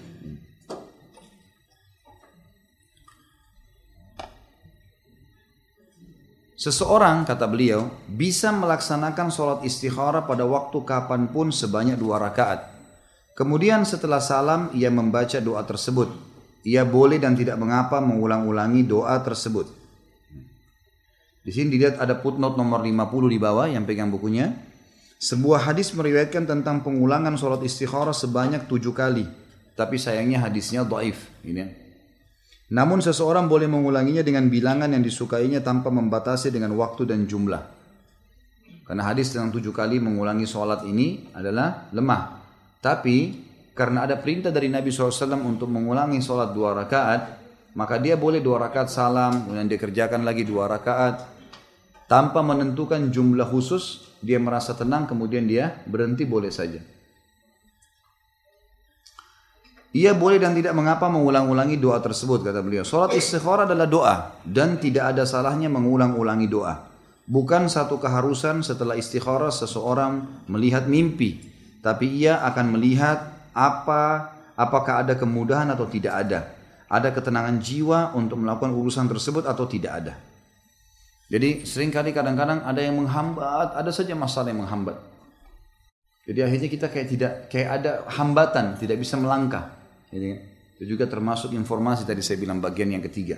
Speaker 1: Seseorang, kata beliau, bisa melaksanakan sholat istikharah pada waktu kapanpun sebanyak 2 rakaat. Kemudian setelah salam, ia membaca doa tersebut. Ia boleh dan tidak mengapa mengulang-ulangi doa tersebut. Di sini dilihat ada footnote nomor 50 di bawah yang pegang bukunya. Sebuah hadis meriwayatkan tentang pengulangan sholat istikharah sebanyak 7 kali. Tapi sayangnya hadisnya dhaif. Ini. Namun seseorang boleh mengulanginya dengan bilangan yang disukainya tanpa membatasi dengan waktu dan jumlah. Karena hadis tentang 7 kali mengulangi sholat ini adalah lemah. Tapi karena ada perintah dari Nabi SAW untuk mengulangi sholat 2 rakaat, maka dia boleh 2 rakaat salam, kemudian dia kerjakan lagi 2 rakaat. Tanpa menentukan jumlah khusus, dia merasa tenang, kemudian dia berhenti boleh saja. Ia boleh dan tidak mengapa mengulang-ulangi doa tersebut, kata beliau. Salat istikharah adalah doa dan tidak ada salahnya mengulang-ulangi doa. Bukan satu keharusan setelah istikharah seseorang melihat mimpi, tapi ia akan melihat apakah ada kemudahan atau tidak ada. Ada ketenangan jiwa untuk melakukan urusan tersebut atau tidak ada. Jadi seringkali kadang-kadang ada yang menghambat, ada saja masalah yang menghambat. Jadi akhirnya kita kayak ada hambatan, tidak bisa melangkah. Itu juga termasuk informasi tadi saya bilang bagian yang ketiga.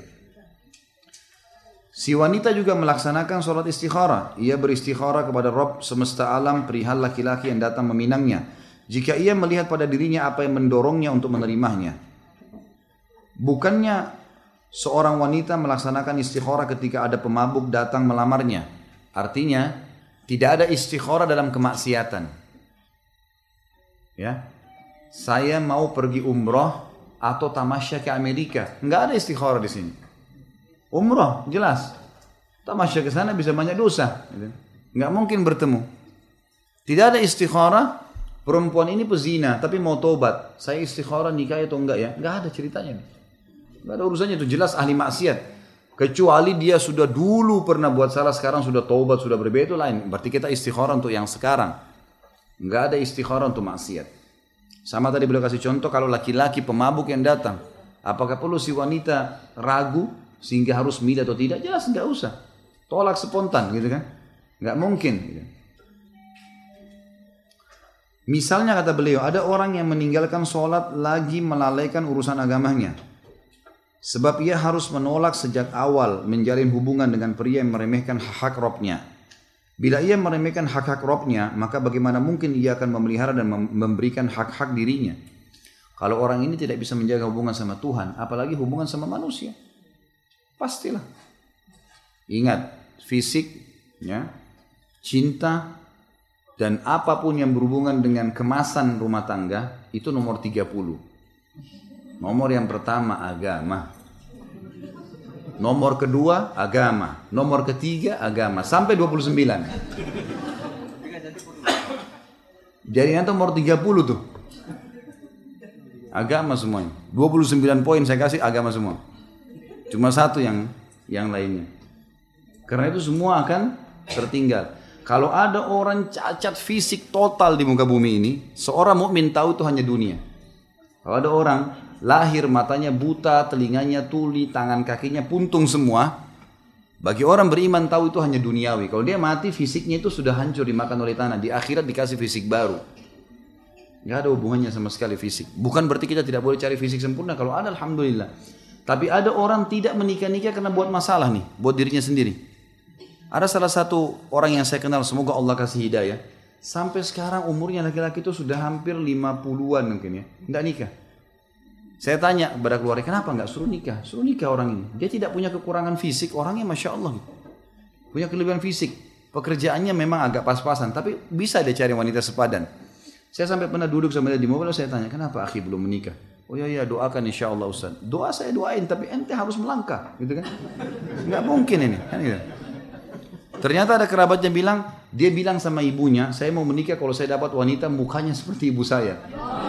Speaker 1: Si wanita juga melaksanakan sholat istikharah. Ia beristikharah kepada Rabb semesta alam perihal laki-laki yang datang meminangnya. Jika ia melihat pada dirinya apa yang mendorongnya untuk menerimanya. Bukannya seorang wanita melaksanakan istikharah ketika ada pemabuk datang melamarnya. Artinya tidak ada istikharah dalam kemaksiatan. Ya. Saya mau pergi umroh atau tamasya ke Amerika. Enggak ada istikharah di sini. Umroh jelas. Tamasya ke sana bisa banyak dosa. Enggak mungkin bertemu. Tidak ada istikharah. Perempuan ini pezina tapi mau tobat. Saya istikharah nikah atau enggak ya? Enggak ada ceritanya. Enggak ada urusannya, itu jelas ahli maksiat. Kecuali dia sudah dulu pernah buat salah, sekarang sudah tobat, sudah berbeda, itu lain. Berarti kita istikharah untuk yang sekarang. Enggak ada istikharah untuk maksiat. Sama tadi beliau kasih contoh, kalau laki-laki pemabuk yang datang, apakah perlu si wanita ragu sehingga harus milih atau tidak? Jelas enggak usah. Tolak spontan gitu kan. Enggak mungkin gitu. Misalnya kata beliau, ada orang yang meninggalkan sholat lagi melalaikan urusan agamanya. Sebab ia harus menolak sejak awal menjalin hubungan dengan pria yang meremehkan hak Rabbnya. Bila ia meremehkan hak-hak Rabbnya, maka bagaimana mungkin ia akan memelihara dan memberikan hak-hak dirinya? Kalau orang ini tidak bisa menjaga hubungan sama Tuhan, apalagi hubungan sama manusia. Pastilah. Ingat, fisik, ya, cinta, dan apapun yang berhubungan dengan kemasan rumah tangga, itu nomor 30. Nomor yang pertama agama. Nomor kedua agama. Nomor ketiga agama. Sampai 29. Jadi nanti nomor 30 tuh. Agama semuanya. 29 poin saya kasih agama semua. Cuma satu yang lainnya. Karena itu semua akan tertinggal. Kalau ada orang cacat fisik total di muka bumi ini, seorang mukmin tahu itu hanya dunia. Kalau ada orang lahir matanya buta, telinganya tuli, tangan kakinya puntung semua, bagi orang beriman tahu itu hanya duniawi. Kalau dia mati fisiknya itu sudah hancur dimakan oleh tanah, di akhirat dikasih fisik baru. Gak ada hubungannya sama sekali fisik. Bukan berarti kita tidak boleh cari fisik sempurna, kalau ada alhamdulillah. Tapi ada orang tidak menikah-nikah karena buat masalah nih, buat dirinya sendiri. Ada salah satu orang yang saya kenal, semoga Allah kasih hidayah. Sampai sekarang umurnya laki-laki itu sudah hampir 50-an mungkin ya, enggak nikah. Saya tanya kepada keluarga, kenapa enggak suruh nikah? Suruh nikah orang ini. Dia tidak punya kekurangan fisik, orangnya Masya Allah. Punya kelebihan fisik. Pekerjaannya memang agak pas-pasan, tapi bisa dia cari wanita sepadan. Saya sampai pernah duduk sama dia di mobil, saya tanya, kenapa akhi belum menikah? Oh iya, doakan insya Allah Ustaz. Doa saya doain, tapi ente harus melangkah. Gitu kan? Enggak mungkin ini. Kan gitu. Ternyata ada kerabatnya bilang, dia bilang sama ibunya, saya mau menikah kalau saya dapat wanita mukanya seperti ibu saya.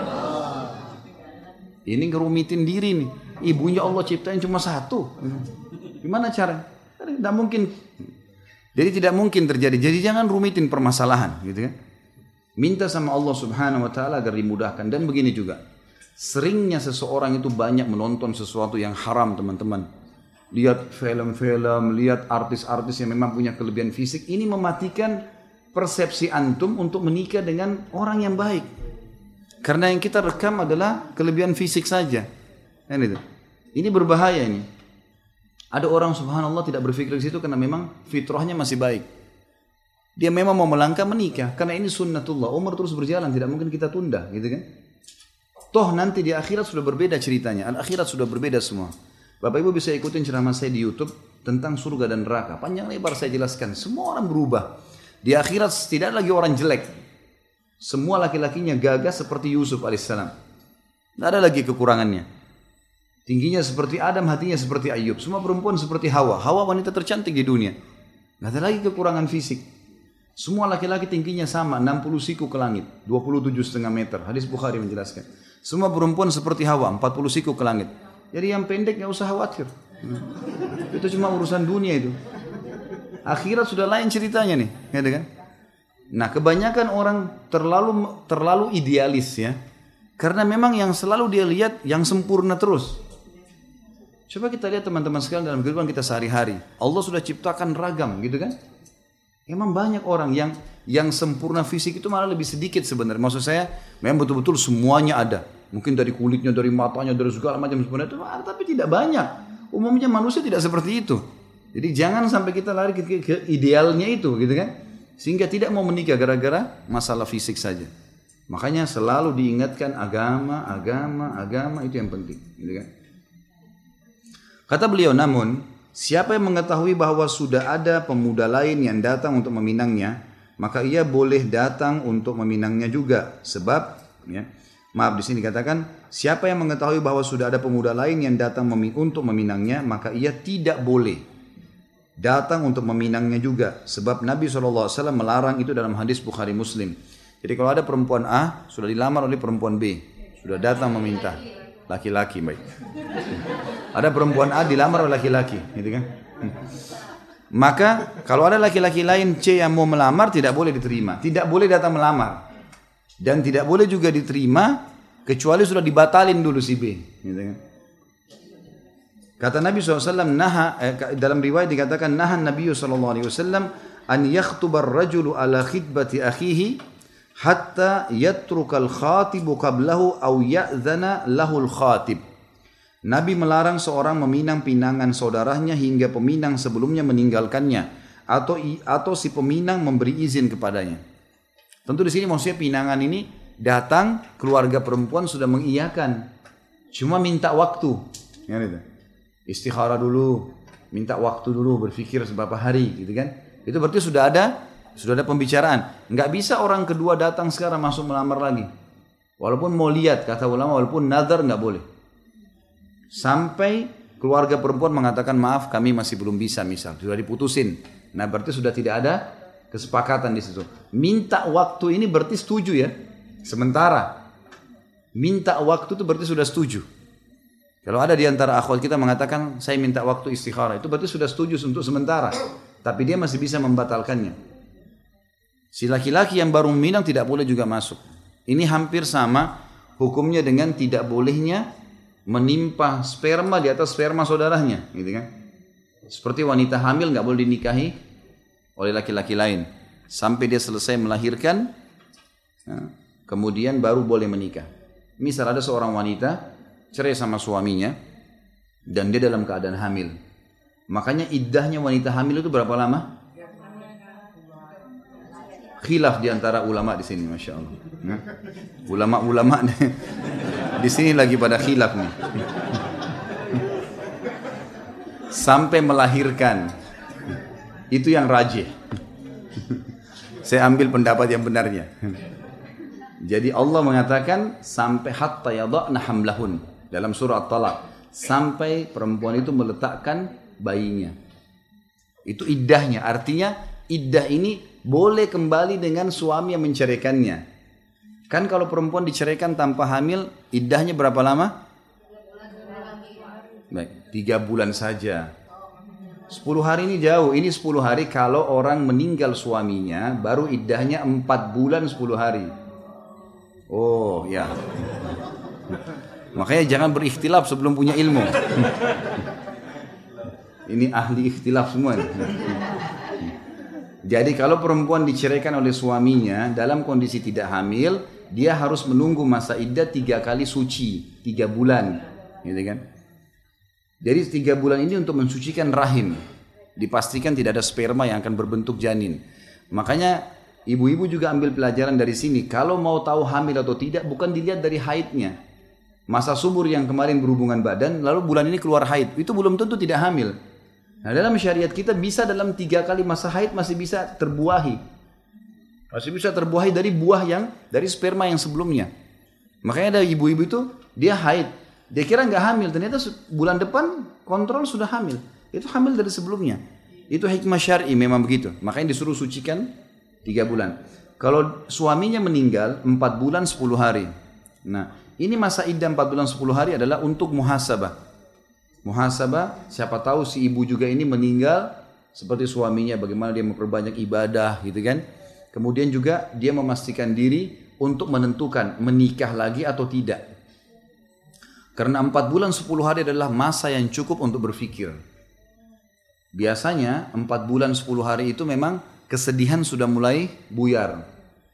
Speaker 1: Ini ngerumitin diri nih. Ibunya Allah ciptain cuma satu. Gimana cara? Tidak mungkin. Jadi tidak mungkin terjadi. Jadi jangan rumitin permasalahan, gitu kan? Minta sama Allah Subhanahu wa taala agar dimudahkan. Dan begini juga. Seringnya seseorang itu banyak menonton sesuatu yang haram, teman-teman. Lihat film-film, lihat artis-artis yang memang punya kelebihan fisik. Ini mematikan persepsi antum untuk menikah dengan orang yang baik. Karena yang kita rekam adalah kelebihan fisik saja. Ini berbahaya ini. Ada orang subhanallah tidak berpikir di situ karena memang fitrahnya masih baik. Dia memang mau melangkah menikah. Karena ini sunnatullah. Umur terus berjalan, tidak mungkin kita tunda. Gitu kan? Toh nanti di akhirat sudah berbeda ceritanya. Akhirat sudah berbeda semua. Bapak Ibu bisa ikutin ceramah saya di YouTube tentang surga dan neraka. Panjang lebar saya jelaskan. Semua orang berubah. Di akhirat tidak lagi orang jelek. Semua laki-lakinya gagah seperti Yusuf alaihissalam. Tidak ada lagi kekurangannya. Tingginya seperti Adam, hatinya seperti Ayub. Semua perempuan seperti Hawa. Hawa wanita tercantik di dunia. Tidak ada lagi kekurangan fisik. Semua laki-laki tingginya sama, 60 siku ke langit, 27,5 meter. Hadis Bukhari menjelaskan. Semua perempuan seperti Hawa, 40 siku ke langit. Jadi yang pendek nggak usah khawatir. Itu cuma urusan dunia itu. Akhirat sudah lain ceritanya nih, gitu kan? Nah, kebanyakan orang terlalu idealis ya. Karena memang yang selalu dia lihat yang sempurna terus. Coba kita lihat teman-teman sekalian dalam kehidupan kita sehari-hari. Allah sudah ciptakan ragam, gitu kan? Emang banyak orang yang sempurna fisik itu malah lebih sedikit sebenarnya. Maksud saya, memang betul-betul semuanya ada. Mungkin dari kulitnya, dari matanya, dari segala macam sempurna itu ada, tapi tidak banyak. Umumnya manusia tidak seperti itu. Jadi jangan sampai kita lari ke idealnya itu, gitu kan? Sehingga tidak mau menikah gara-gara masalah fisik saja. Makanya selalu diingatkan agama itu yang penting, gitu kan? Kata beliau, namun siapa yang mengetahui bahwa sudah ada pemuda lain yang datang untuk meminangnya, maka ia boleh datang untuk meminangnya juga. Sebab, ya, maaf di sini katakan, siapa yang mengetahui bahwa sudah ada pemuda lain yang datang untuk meminangnya, maka ia tidak boleh datang untuk meminangnya juga. Sebab Nabi SAW melarang itu dalam hadis Bukhari Muslim. Jadi kalau ada perempuan A, sudah dilamar oleh perempuan B, sudah datang meminta, laki-laki baik. Ada perempuan A dilamar oleh laki-laki, gitu kan? Maka kalau ada laki-laki lain C yang mau melamar tidak boleh diterima, tidak boleh datang melamar, dan tidak boleh juga diterima kecuali sudah dibatalin dulu si B, gitu kan? Kata Nabi SAW, dalam riwayat dikatakan nahan Nabi SAW an yakhtubar rajulu ala khidbati akhihi hatta yatrukal khatibu qablahu aw ya'zana lahul khatib. Nabi melarang seorang meminang pinangan saudaranya hingga peminang sebelumnya meninggalkannya, atau si peminang memberi izin kepadanya. Tentu di sini maksudnya pinangan ini datang, keluarga perempuan sudah mengiyakan, cuma minta waktu, ya, gitu. Istikharah dulu, minta waktu dulu, berpikir beberapa hari, gitu kan? Itu berarti sudah ada pembicaraan. Nggak bisa orang kedua datang sekarang masuk melamar lagi. Walaupun mau lihat, kata ulama, walaupun nazar nggak boleh. Sampai keluarga perempuan mengatakan maaf kami masih belum bisa, misal sudah diputusin. Nah berarti sudah tidak ada kesepakatan di situ. Minta waktu ini berarti setuju ya. Sementara minta waktu itu berarti sudah setuju. Kalau ada di antara akhwat kita mengatakan saya minta waktu istikharah, itu berarti sudah setuju untuk sementara. Tapi dia masih bisa membatalkannya. Si laki-laki yang baru meminang tidak boleh juga masuk. Ini hampir sama hukumnya dengan tidak bolehnya menimpa sperma di atas sperma saudaranya, gitu kan? Seperti wanita hamil nggak boleh dinikahi oleh laki-laki lain sampai dia selesai melahirkan, kemudian baru boleh menikah. Misal ada seorang wanita cerai sama suaminya dan dia dalam keadaan hamil, makanya iddahnya wanita hamil itu berapa lama? Khilaf di antara ulama di sini, masya Allah. Ulama-ulama di sini lagi pada khilaf nih. Sampai melahirkan, itu yang rajih. Saya ambil pendapat yang benarnya. Jadi Allah mengatakan sampai hatta yada'na hamlahun dalam surah At-Talaq, sampai perempuan itu meletakkan bayinya. Itu iddahnya, artinya iddah ini boleh kembali dengan suami yang menceraikannya. Kan kalau perempuan diceraikan tanpa hamil, iddahnya berapa lama? Baik, 3 bulan saja. 10 hari ini jauh. Ini 10 hari kalau orang meninggal suaminya, baru iddahnya 4 bulan 10 hari. Oh ya. Makanya jangan berikhtilaf sebelum punya ilmu. Ini ahli ikhtilaf semua. Jadi kalau perempuan diceraikan oleh suaminya dalam kondisi tidak hamil, dia harus menunggu masa iddah 3 kali suci, 3 bulan, gitu kan? Jadi 3 bulan ini untuk mensucikan rahim, dipastikan tidak ada sperma yang akan berbentuk janin. Makanya ibu-ibu juga ambil pelajaran dari sini. Kalau mau tahu hamil atau tidak, bukan dilihat dari haidnya. Masa subur yang kemarin berhubungan badan, lalu bulan ini keluar haid, itu belum tentu tidak hamil. Nah dalam syariat kita bisa dalam 3 kali masa haid masih bisa terbuahi. Masih bisa terbuahi dari buah dari sperma yang sebelumnya. Makanya ada ibu-ibu itu, dia haid. Dia kira nggak hamil, ternyata bulan depan kontrol sudah hamil. Itu hamil dari sebelumnya. Itu hikmah syar'i memang begitu. Makanya disuruh sucikan 3 bulan. Kalau suaminya meninggal 4 bulan 10 hari. Nah, ini masa iddah 4 bulan 10 hari adalah untuk muhasabah. Muhasabah, siapa tahu si ibu juga ini meninggal seperti suaminya, bagaimana dia memperbanyak ibadah gitu kan. Kemudian juga dia memastikan diri untuk menentukan menikah lagi atau tidak. Karena 4 bulan 10 hari adalah masa yang cukup untuk berpikir. Biasanya 4 bulan 10 hari itu memang kesedihan sudah mulai buyar.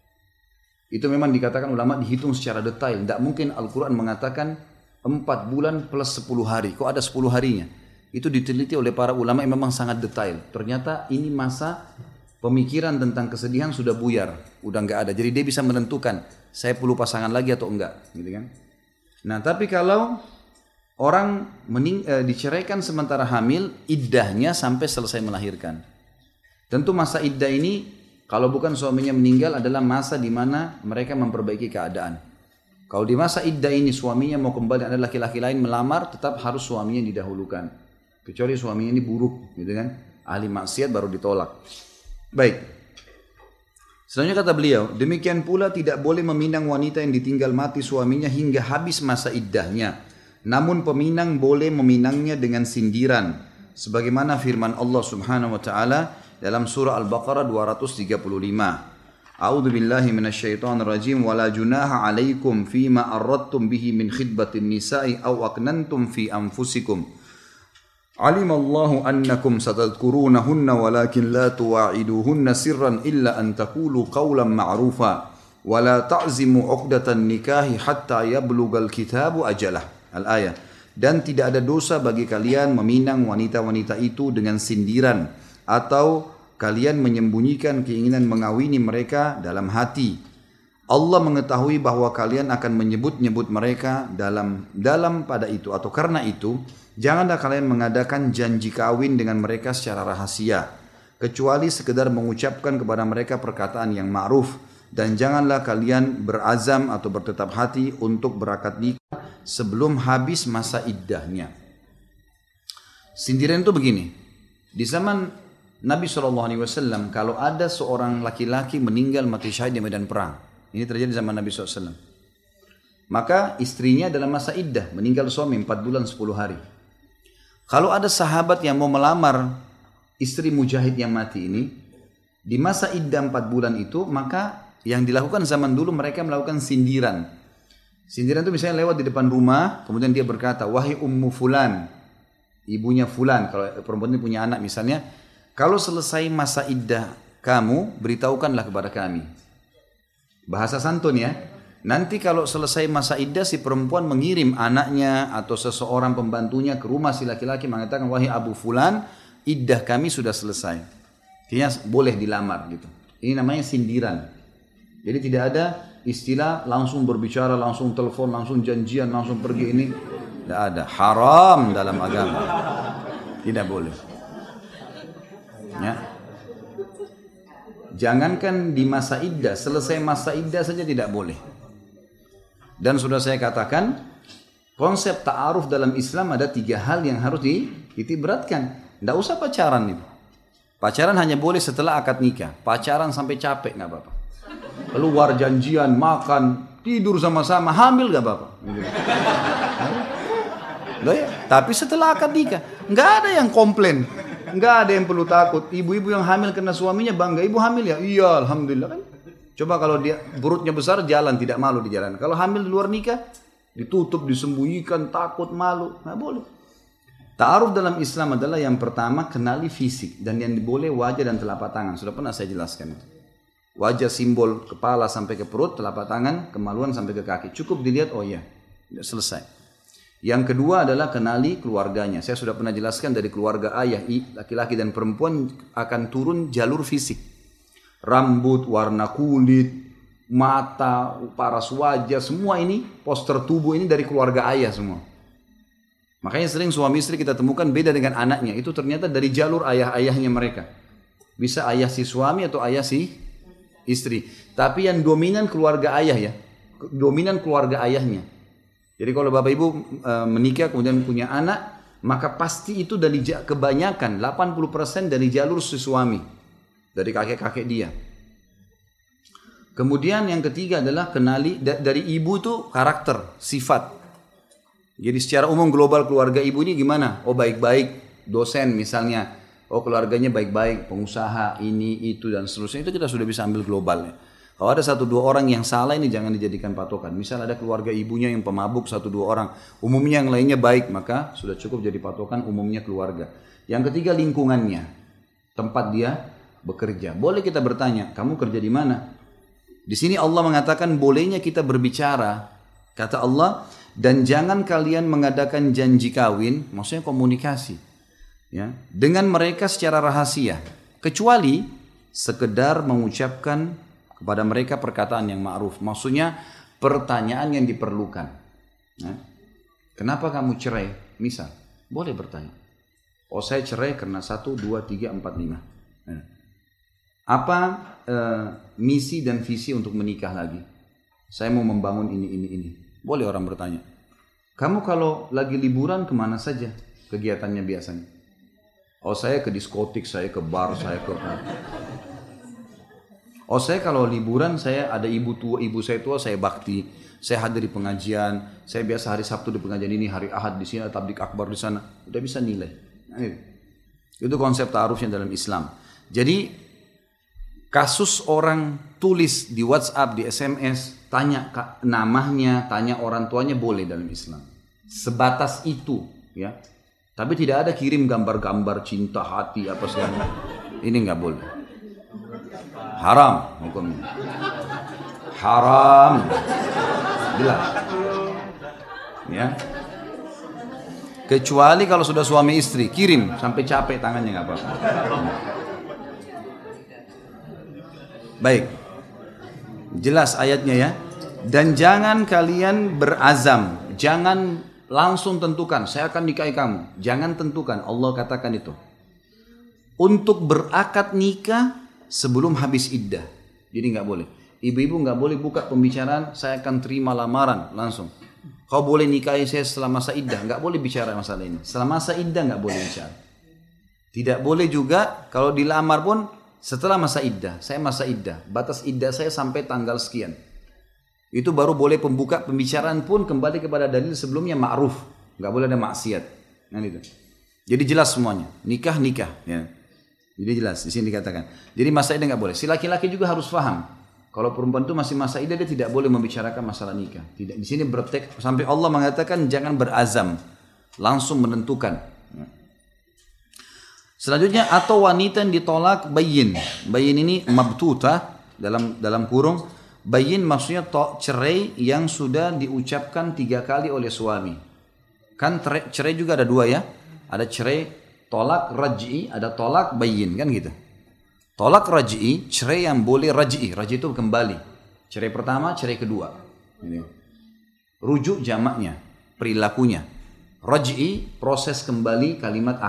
Speaker 1: Itu memang dikatakan ulama dihitung secara detail. Tidak mungkin Al-Quran mengatakan 4 bulan plus 10 hari. Kok ada 10 harinya? Itu diteliti oleh para ulama yang memang sangat detail. Ternyata ini masa pemikiran tentang kesedihan sudah buyar. Udah nggak ada. Jadi dia bisa menentukan saya perlu pasangan lagi atau enggak. Gitu kan? Nah, tapi kalau orang diceraikan sementara hamil, iddahnya sampai selesai melahirkan. Tentu masa iddah ini, kalau bukan suaminya meninggal, adalah masa di mana mereka memperbaiki keadaan. Kalau di masa iddah ini suaminya mau kembali, ada laki-laki lain melamar, tetap harus suaminya didahulukan. Kecuali suaminya ini buruk, gitu kan? Ahli maksiat baru ditolak. Baik. Selanjutnya kata beliau, demikian pula tidak boleh meminang wanita yang ditinggal mati suaminya hingga habis masa iddahnya. Namun peminang boleh meminangnya dengan sindiran. Sebagaimana firman Allah subhanahu wa ta'ala dalam surah Al-Baqarah 235. A'udzu billahi minasyaitonir rajim wa la junaha 'alaikum fima aradtum bihi min khidbatin nisa'i aw aknantum fi anfusikum. Alimallahu annakum satadhkurunahunna walakin la tuwa'iduhunna sirran illa an taqulu qawlan ma'rufa wa la ta'zimu 'uqdatan nikahi hatta yablughal kitabu ajalah. Al-ayah. Dan tidak ada dosa bagi kalian meminang wanita-wanita itu dengan sindiran atau kalian menyembunyikan keinginan mengawini mereka dalam hati. Allah mengetahui bahwa kalian akan menyebut-nyebut mereka dalam pada itu, atau karena itu janganlah kalian mengadakan janji kawin dengan mereka secara rahasia kecuali sekedar mengucapkan kepada mereka perkataan yang ma'ruf, dan janganlah kalian berazam atau bertetap hati untuk berakad nikah sebelum habis masa iddahnya. Sindiran itu begini, di zaman Nabi SAW, kalau ada seorang laki-laki meninggal mati syahid di medan perang, ini terjadi zaman Nabi SAW, maka istrinya dalam masa iddah, meninggal suami 4 bulan 10 hari. Kalau ada sahabat yang mau melamar istri mujahid yang mati ini, di masa iddah 4 bulan itu, maka yang dilakukan zaman dulu mereka melakukan sindiran. Sindiran itu misalnya lewat di depan rumah, kemudian dia berkata, wahai ummu fulan, ibunya fulan, kalau perempuan ini punya anak misalnya, kalau selesai masa iddah kamu, beritahukanlah kepada kami. Bahasa santun ya. Nanti kalau selesai masa iddah, si perempuan mengirim anaknya atau seseorang pembantunya ke rumah si laki-laki mengatakan, wahai Abu Fulan, iddah kami sudah selesai. Artinya boleh dilamar gitu. Ini namanya sindiran. Jadi tidak ada istilah langsung berbicara, langsung telepon, langsung janjian, langsung pergi, ini tidak ada. Haram dalam agama. Tidak boleh. Ya. Jangankan di masa iddah, selesai masa iddah saja tidak boleh. Dan sudah saya katakan, konsep ta'aruf dalam Islam ada 3 hal yang harus ditiberatkan. Tidak usah pacaran itu. Pacaran hanya boleh setelah akad nikah. Pacaran sampai capek nggak apa-apa. Keluar janjian, makan, tidur sama-sama, hamil nggak apa-apa. Tapi setelah akad nikah, nggak ada yang komplain. Nggak ada yang perlu takut. Ibu-ibu yang hamil karena suaminya bangga, ibu hamil ya? Iya, alhamdulillah kan. Coba kalau dia perutnya besar, jalan tidak malu di jalan. Kalau hamil di luar nikah, ditutup, disembunyikan, takut, malu, nggak boleh. Ta'aruf dalam Islam adalah yang pertama kenali fisik, dan yang boleh wajah dan telapak tangan. Sudah pernah saya jelaskan itu. Wajah simbol kepala sampai ke perut, telapak tangan, kemaluan sampai ke kaki. Cukup dilihat, oh iya, selesai. Yang kedua adalah kenali keluarganya. Saya sudah pernah jelaskan dari keluarga ayah, laki-laki dan perempuan akan turun jalur fisik. Rambut, warna kulit, mata, paras wajah, semua ini, poster tubuh ini dari keluarga ayah semua. Makanya sering suami istri kita temukan beda dengan anaknya. Itu ternyata dari jalur ayah-ayahnya mereka. Bisa ayah si suami atau ayah si istri. Tapi yang dominan keluarga ayah ya. Dominan keluarga ayahnya. Jadi kalau bapak ibu menikah kemudian punya anak, maka pasti itu dari kebanyakan 80% dari jalur si suami, dari kakek-kakek dia. Kemudian yang ketiga adalah kenali dari ibu itu karakter, sifat. Jadi secara umum global keluarga ibu ini gimana? Oh baik-baik, dosen misalnya. Oh keluarganya baik-baik, pengusaha, ini, itu, dan seterusnya. Itu kita sudah bisa ambil globalnya. Kalau ada 1-2 orang yang salah ini jangan dijadikan patokan. Misal ada keluarga ibunya yang pemabuk 1-2 orang. Umumnya yang lainnya baik, maka sudah cukup jadi patokan umumnya keluarga. Yang ketiga lingkungannya. Tempat dia bekerja. Boleh kita bertanya, kamu kerja di mana? Di sini Allah mengatakan bolehnya kita berbicara. Kata Allah, dan jangan kalian mengadakan janji kawin, maksudnya komunikasi. Ya, dengan mereka secara rahasia. Kecuali sekedar mengucapkan kepada mereka perkataan yang ma'ruf. Maksudnya pertanyaan yang diperlukan. Ya. Kenapa kamu cerai? Misal, boleh bertanya. Oh saya cerai karena 1, 2, 3, 4, 5. Ya. Apa misi dan visi untuk menikah lagi? Saya mau membangun ini. Boleh orang bertanya. Kamu kalau lagi liburan kemana saja kegiatannya biasanya? Oh saya ke diskotik, saya ke bar, saya ke... Oh saya kalau liburan saya ada ibu saya tua, saya bakti. Saya hadir di pengajian. Saya biasa hari Sabtu di pengajian ini, hari Ahad di sini, tablik akbar di sana. Udah bisa nilai. Nah, itu konsep ta'arufnya dalam Islam. Jadi kasus orang tulis di WhatsApp, di SMS, tanya namanya, tanya orang tuanya boleh dalam Islam. Sebatas itu, ya. Tapi tidak ada kirim gambar-gambar cinta hati apa segala. Ini nggak boleh. Haram hukumnya. Haram. Jelas. Ya. Kecuali kalau sudah suami istri, kirim sampai capek tangannya nggak apa-apa. Baik, jelas ayatnya ya. Dan jangan kalian berazam, jangan langsung tentukan, saya akan nikahi kamu. Jangan tentukan, Allah katakan itu. Untuk berakad nikah sebelum habis iddah. Jadi nggak boleh. Ibu-ibu nggak boleh buka pembicaraan, saya akan terima lamaran langsung. Kau boleh nikahi saya setelah masa iddah, nggak boleh bicara masalah ini. Setelah masa iddah nggak boleh bicara. Tidak boleh juga kalau dilamar pun setelah masa iddah, saya masa iddah, batas iddah saya sampai tanggal sekian. Itu baru boleh pembuka pembicaraan pun kembali kepada dalil sebelumnya ma'ruf. Nggak boleh ada maksiat. Nah, itu. Jadi jelas semuanya. Nikah. Ya. Jadi jelas di sini dikatakan. Jadi masa iddah nggak boleh. Si laki-laki juga harus paham. Kalau perempuan itu masih masa iddah dia tidak boleh membicarakan masalah nikah. Tidak. Di sini sampai Allah mengatakan jangan berazam, langsung menentukan. Ya. Selanjutnya atau wanita yang ditolak bayyin. Bayyin ini mabtuta dalam kurung. Bayyin maksudnya cerai yang sudah diucapkan 3 kali oleh suami. Kan cerai juga ada 2 ya. Ada cerai tolak raj'i, ada tolak bayyin kan gitu. Tolak raj'i, cerai yang boleh raj'i. Raj'i itu kembali. Cerai pertama, cerai kedua. Ini. Rujuk jamaknya, perilakunya. Raj'i proses kembali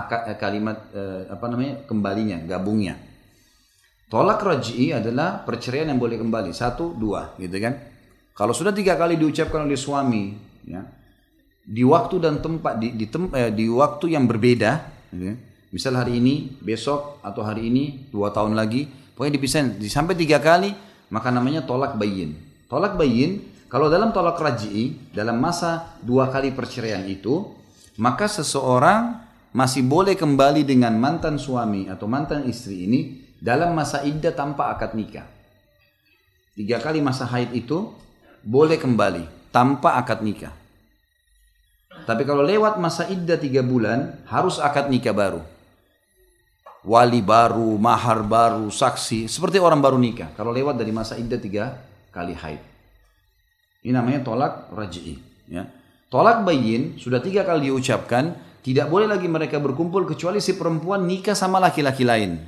Speaker 1: kembalinya, gabungnya. Tolak raj'i adalah perceraian yang boleh kembali 1, 2 gitu kan. Kalau sudah 3 kali diucapkan oleh suami ya, di waktu dan tempat di waktu yang berbeda gitu. Misal hari ini, besok atau hari ini 2 tahun lagi, pokoknya dipisahin sampai 3 kali, maka namanya tolak bayyin. Tolak bayyin kalau dalam tolak raj'i dalam masa 2 kali perceraian itu, maka seseorang masih boleh kembali dengan mantan suami atau mantan istri ini dalam masa iddah tanpa akad nikah. 3 kali masa haid itu boleh kembali tanpa akad nikah. Tapi kalau lewat masa iddah 3 bulan harus akad nikah baru. Wali baru, mahar baru, saksi, seperti orang baru nikah. Kalau lewat dari masa iddah 3 kali haid. Ini namanya tolak raj'i. Ya. Tolak bayyin sudah 3 kali diucapkan, tidak boleh lagi mereka berkumpul kecuali si perempuan nikah sama laki-laki lain.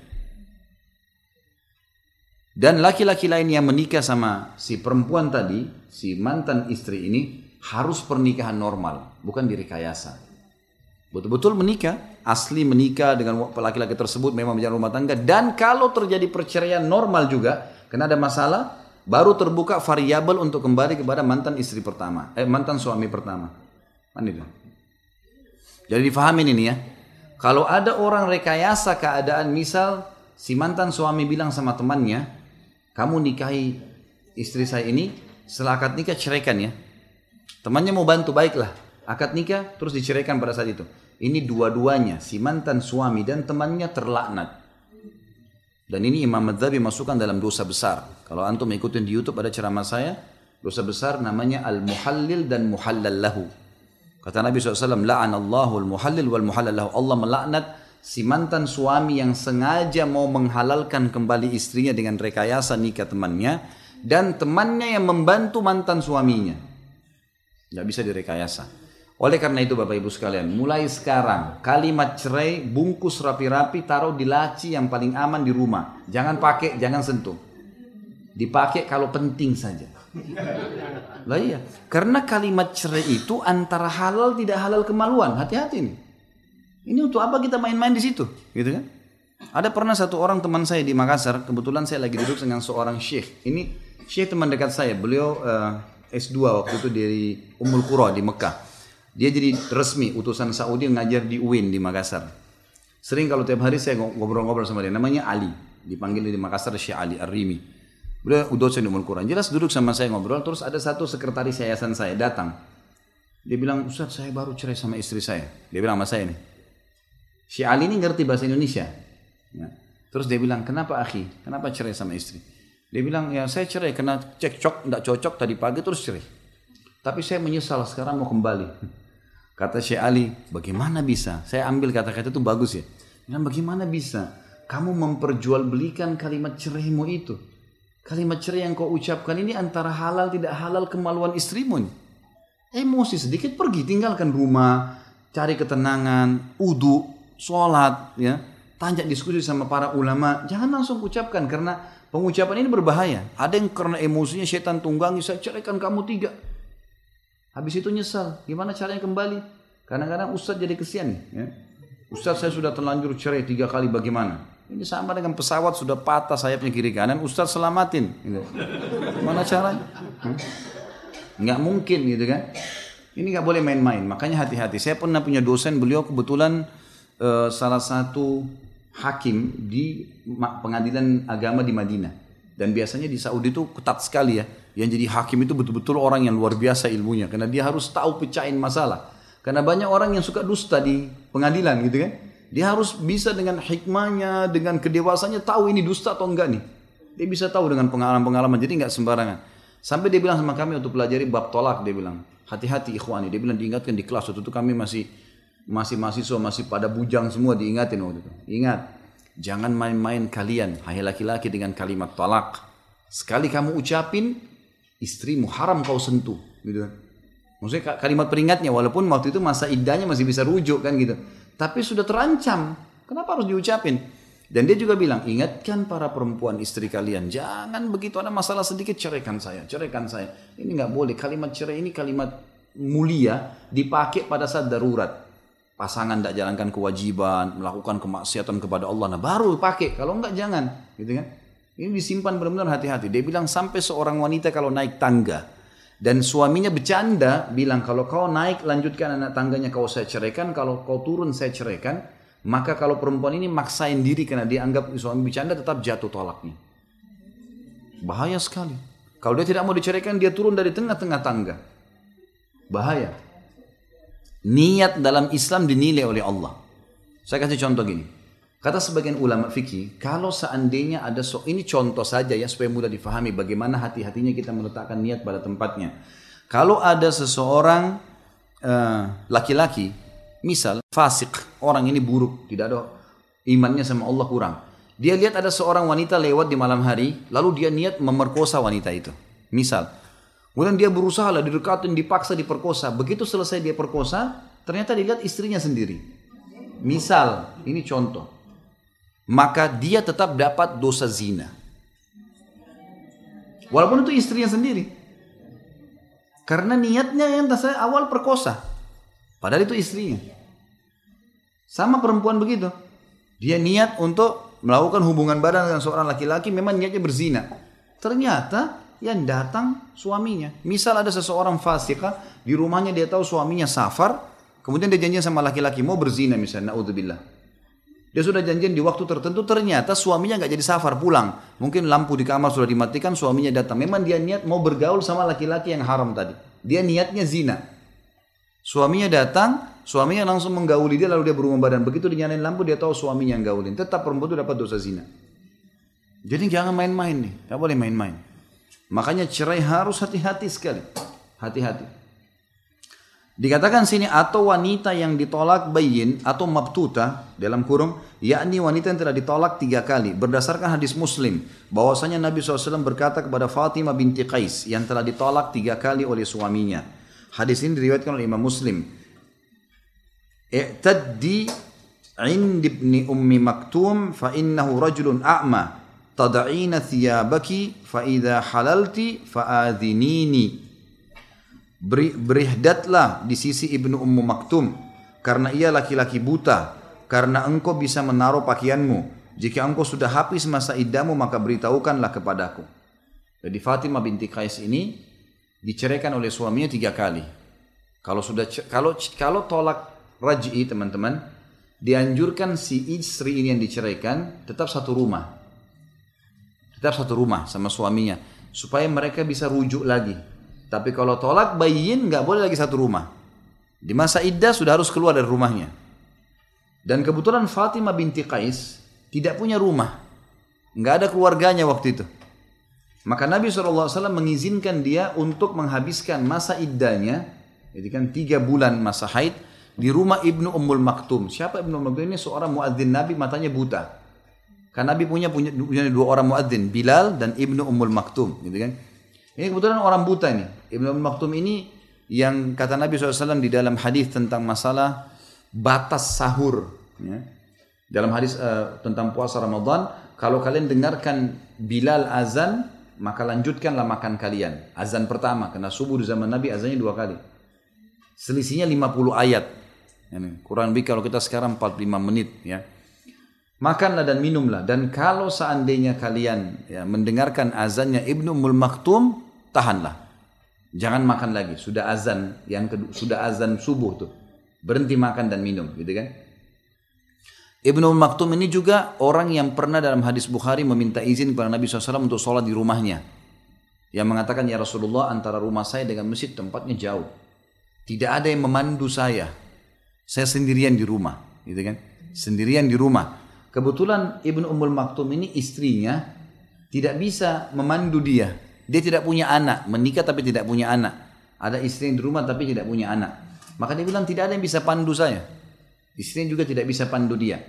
Speaker 1: Dan laki-laki lain yang menikah sama si perempuan tadi, si mantan istri ini, harus pernikahan normal, bukan direkayasa. Betul-betul menikah, asli menikah dengan laki-laki tersebut memang menjalani rumah tangga. Dan kalau terjadi perceraian normal juga, karena ada masalah, baru terbuka variabel untuk kembali kepada mantan istri pertama, mantan suami pertama. Kan itu. Jadi difahamin ini ya. Kalau ada orang rekayasa keadaan, misal si mantan suami bilang sama temannya, kamu nikahi istri saya ini setelah akad nikah ceraikan ya. Temannya mau bantu, baiklah. Akad nikah terus diceraikan pada saat itu. Ini dua-duanya, si mantan suami dan temannya terlaknat. Dan ini Imam Madhabi masukkan dalam dosa besar. Kalau antum ikutin di YouTube ada ceramah saya, dosa besar namanya al-muhallil dan muhallal lahu. Kata Nabi SAW, la'anallahu al-muhallil wal muhallal lahu. Allah melaknat si mantan suami yang sengaja mau menghalalkan kembali istrinya dengan rekayasa nikah temannya, dan temannya yang membantu mantan suaminya. Nggak bisa direkayasa. Oleh karena itu Bapak Ibu sekalian, mulai sekarang kalimat cerai bungkus rapi-rapi, taruh di laci yang paling aman di rumah. Jangan pakai, jangan sentuh. Dipakai kalau penting saja. Lah iya, karena kalimat cerai itu antara halal tidak halal kemaluan. Hati-hati nih. Ini untuk apa kita main-main di situ, gitu kan? Ada pernah satu orang teman saya di Makassar, kebetulan saya lagi duduk dengan seorang syekh. Ini syekh teman dekat saya, beliau S2 waktu itu dari Ummul Qura di Mekah. Dia jadi resmi utusan Saudi ngajar di UIN di Makassar. Sering kalau tiap hari saya ngobrol-ngobrol sama dia. Namanya Ali, dipanggil di Makassar Syekh Ali Ar-Rimi. Beliau dosen di Ummul Qura. Jelas duduk sama saya ngobrol. Terus ada satu sekretaris yayasan saya datang. Dia bilang, Ustaz saya baru cerai sama istri saya. Dia bilang sama saya nih, Syekh Ali ini ngerti bahasa Indonesia. Ya. Terus dia bilang, kenapa akhi? Kenapa cerai sama istri? Dia bilang, ya saya cerai karena cekcok, tidak cocok tadi pagi terus cerai. Tapi saya menyesal sekarang mau kembali. Kata Syekh Ali, bagaimana bisa? Saya ambil kata-kata itu bagus ya. Dan bagaimana bisa kamu memperjualbelikan kalimat ceraimu itu? Kalimat cerai yang kau ucapkan ini antara halal tidak halal kemaluan istrimu nih. Emosi sedikit pergi, tinggalkan rumah, cari ketenangan, wudu, sholat, ya, tanya diskusi sama para ulama. Jangan langsung ucapkan karena pengucapan ini berbahaya. Ada yang karena emosinya setan tunggangi, saya ceraikan kamu 3. Habis itu nyesal, gimana caranya kembali? Kadang-kadang Ustaz jadi kesian nih. Ya. Ustaz saya sudah terlanjur cerai 3 kali, bagaimana? Ini sama dengan pesawat sudah patah sayapnya kiri kanan, Ustaz selamatin. Gitu. Gimana caranya? Nggak mungkin gitu kan? Ini nggak boleh main-main, makanya hati-hati. Saya pernah punya dosen, beliau kebetulan salah satu hakim di pengadilan agama di Madinah. Dan biasanya di Saudi itu ketat sekali ya. Yang jadi hakim itu betul-betul orang yang luar biasa ilmunya. Karena dia harus tahu pecahin masalah. Karena banyak orang yang suka dusta di pengadilan gitu kan. Dia harus bisa dengan hikmahnya, dengan kedewasannya tahu ini dusta atau enggak nih. Dia bisa tahu dengan pengalaman-pengalaman. Jadi enggak sembarangan. Sampai dia bilang sama kami untuk pelajari bab tolak. Dia bilang, hati-hati ikhwani. Dia bilang diingatkan di kelas. Waktu itu kami masih mahasiswa, masih pada bujang semua, diingatin waktu itu. Ingat, jangan main-main kalian, hai laki-laki, dengan kalimat tolak. Sekali kamu ucapin, istrimu haram kau sentuh, gitu. Maksudnya kalimat peringatnya, walaupun waktu itu masa iddahnya masih bisa rujuk kan gitu. Tapi sudah terancam, kenapa harus diucapin? Dan dia juga bilang, ingatkan para perempuan istri kalian, jangan begitu ada masalah sedikit ceraikan saya, ceraikan saya. Ini nggak boleh, kalimat cerai ini kalimat mulia dipakai pada saat darurat. Pasangan tidak jalankan kewajiban, melakukan kemaksiatan kepada Allah, nah baru pakai. Kalau enggak jangan, gitu kan? Ini disimpan benar-benar hati-hati. Dia bilang sampai seorang wanita kalau naik tangga dan suaminya bercanda bilang kalau kau naik lanjutkan anak tangganya kau saya ceraikan, kalau kau turun saya ceraikan, maka kalau perempuan ini maksain diri karena dia anggap suami bercanda tetap jatuh tolaknya. Bahaya sekali. Kalau dia tidak mau diceraikan dia turun dari tengah-tengah tangga. Bahaya. Niat dalam Islam dinilai oleh Allah. Saya kasih contoh gini. Kata sebagian ulama fikih, kalau seandainya ada ini contoh saja ya supaya mudah difahami bagaimana hati-hatinya kita meletakkan niat pada tempatnya. Kalau ada seseorang laki-laki, misal fasik, orang ini buruk, tidak ada imannya sama Allah kurang. Dia lihat ada seorang wanita lewat di malam hari, lalu dia niat memerkosa wanita itu. Misal, kemudian dia berusaha lah didekatin, dipaksa diperkosa. Begitu selesai dia perkosa, ternyata dilihat istrinya sendiri. Misal, ini contoh. Maka dia tetap dapat dosa zina. Walaupun itu istrinya sendiri. Karena niatnya yang awal perkosa. Padahal itu istrinya. Sama perempuan begitu. Dia niat untuk melakukan hubungan badan dengan seorang laki-laki, memang niatnya berzina. Ternyata yang datang suaminya. Misal ada seseorang fasika, di rumahnya dia tahu suaminya safar, kemudian dia janjian sama laki-laki mau berzina misalnya, naudzubillah. Dia sudah janjian di waktu tertentu, ternyata suaminya nggak jadi safar pulang. Mungkin lampu di kamar sudah dimatikan, suaminya datang. Memang dia niat mau bergaul sama laki-laki yang haram tadi. Dia niatnya zina. Suaminya datang, suaminya langsung menggauli dia, lalu dia berumah badan. Begitu dinyalain lampu, dia tahu suaminya yang gaulin. Tetap perempuan itu dapat dosa zina. Jadi jangan main-main nih, nggak boleh main-main. Makanya cerai harus hati-hati sekali. Hati-hati. Dikatakan sini atau wanita yang ditolak bayin atau mabtuta dalam kurung, yakni wanita yang telah ditolak 3 kali. Berdasarkan hadis Muslim, bahwasanya Nabi SAW berkata kepada Fatimah binti Qais yang telah ditolak 3 kali oleh suaminya. Hadis ini diriwayatkan oleh Imam Muslim. I'taddi 'indi ibni ummi maktum fa innahu rajulun a'ma tad'ina thiyabaki fa idza halalti fa adhinini. Berihdatlah di sisi Ibnu Ummu Maktum karena ia laki-laki buta, karena engkau bisa menaruh pakaianmu. Jika engkau sudah habis masa iddamu maka beritahukanlah kepadaku. Jadi Fatimah binti Qais ini diceraikan oleh suaminya 3 kali. Kalau tolak raj'i teman-teman, dianjurkan si istri ini yang diceraikan tetap satu rumah. Tetap satu rumah sama suaminya supaya mereka bisa rujuk lagi. Tapi kalau tolak bayin nggak boleh lagi satu rumah. Di masa iddah sudah harus keluar dari rumahnya. Dan kebetulan Fatimah binti Qais tidak punya rumah. Nggak ada keluarganya waktu itu. Maka Nabi SAW mengizinkan dia untuk menghabiskan masa iddahnya. Jadi kan 3 bulan masa haid di rumah Ibnu Ummul Maktum. Siapa Ibnu Ummul Maktum ini? Seorang muadzin Nabi, matanya buta. Karena Nabi punya 2 orang muadzin, Bilal dan Ibnu Ummul Maktum. Gitu kan? Ini kebetulan orang buta ini. Ibnu Ummul Maktum ini yang kata Nabi SAW di dalam hadis tentang masalah batas sahur. Ya. Dalam hadis tentang puasa Ramadan, kalau kalian dengarkan Bilal azan, maka lanjutkanlah makan kalian. Azan pertama, karena subuh di zaman Nabi azannya 2 kali. Selisihnya 50 ayat. Kurang lebih kalau kita sekarang 45 menit. Ya. Makanlah dan minumlah. Dan kalau seandainya kalian mendengarkan azannya Ibnu Ummul Maktum, tahanlah. Jangan makan lagi. Sudah azan sudah azan subuh tuh. Berhenti makan dan minum, gitu kan? Ibnu Ummul Maktum ini juga orang yang pernah dalam hadis Bukhari meminta izin kepada Nabi SAW untuk sholat di rumahnya. Yang mengatakan, ya Rasulullah, antara rumah saya dengan masjid tempatnya jauh. Tidak ada yang memandu saya. Saya sendirian di rumah, gitu kan? Sendirian di rumah. Kebetulan Ibnu Ummul Maktum ini istrinya tidak bisa memandu dia. Dia tidak punya anak, menikah tapi tidak punya anak. Ada istri yang di rumah tapi tidak punya anak. Maka dia bilang tidak ada yang bisa pandu saya. Istrinya juga tidak bisa pandu dia.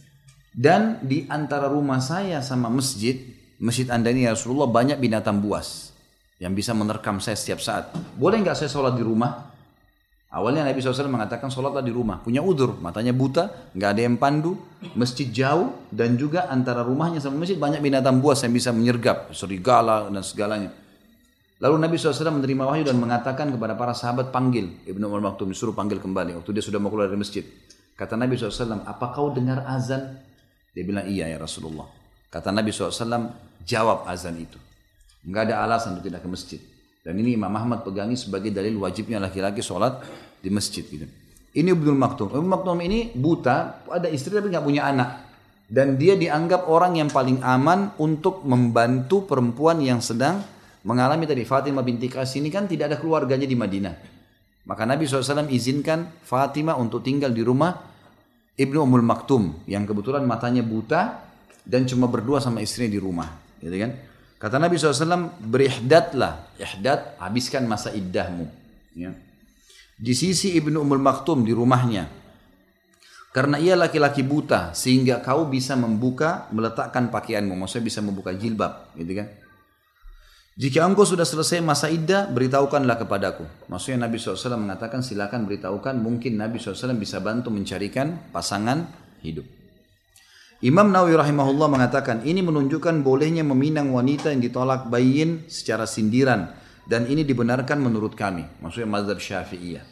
Speaker 1: Dan di antara rumah saya sama masjid Anda ini ya Rasulullah banyak binatang buas yang bisa menerkam saya setiap saat. Boleh nggak saya sholat di rumah? Awalnya Nabi SAW mengatakan sholatlah di rumah. Punya udzur, matanya buta, nggak ada yang pandu, masjid jauh, dan juga antara rumahnya sama masjid banyak binatang buas yang bisa menyergap, serigala dan segalanya. Lalu Nabi SAW menerima wahyu dan mengatakan kepada para sahabat, panggil Ibnu Ummul Maktum, disuruh panggil kembali. Waktu dia sudah mau keluar dari masjid. Kata Nabi SAW, apa kau dengar azan? Dia bilang, iya ya Rasulullah. Kata Nabi SAW, jawab azan itu. Nggak ada alasan untuk tidak ke masjid. Dan ini Imam Ahmad pegangi sebagai dalil wajibnya laki-laki sholat di masjid. Gitu. Ini Ibnu Maktum. Ibnu Maktum ini buta, ada istri tapi nggak punya anak. Dan dia dianggap orang yang paling aman untuk membantu perempuan yang sedang mengalami tadi. Fatimah binti Qais ini kan tidak ada keluarganya di Madinah. Maka Nabi SAW izinkan Fatimah untuk tinggal di rumah Ibnu Ummul Maktum. Yang kebetulan matanya buta dan cuma berdua sama istrinya di rumah. Gitu kan? Kata Nabi SAW, berihdatlah. Ihdat, habiskan masa iddahmu. Ya. Di sisi Ibnu Ummul Maktum di rumahnya. Karena ia laki-laki buta, sehingga kau bisa meletakkan pakaianmu. Maksudnya bisa membuka jilbab. Gitu kan? Jika engkau sudah selesai masa iddah, beritahukanlah kepadaku. Maksudnya Nabi SAW mengatakan, silakan beritahukan. Mungkin Nabi SAW bisa bantu mencarikan pasangan hidup. Imam Nawawi rahimahullah mengatakan ini menunjukkan bolehnya meminang wanita yang ditolak bayin secara sindiran dan ini dibenarkan menurut kami, maksudnya mazhab Syafi'iyah.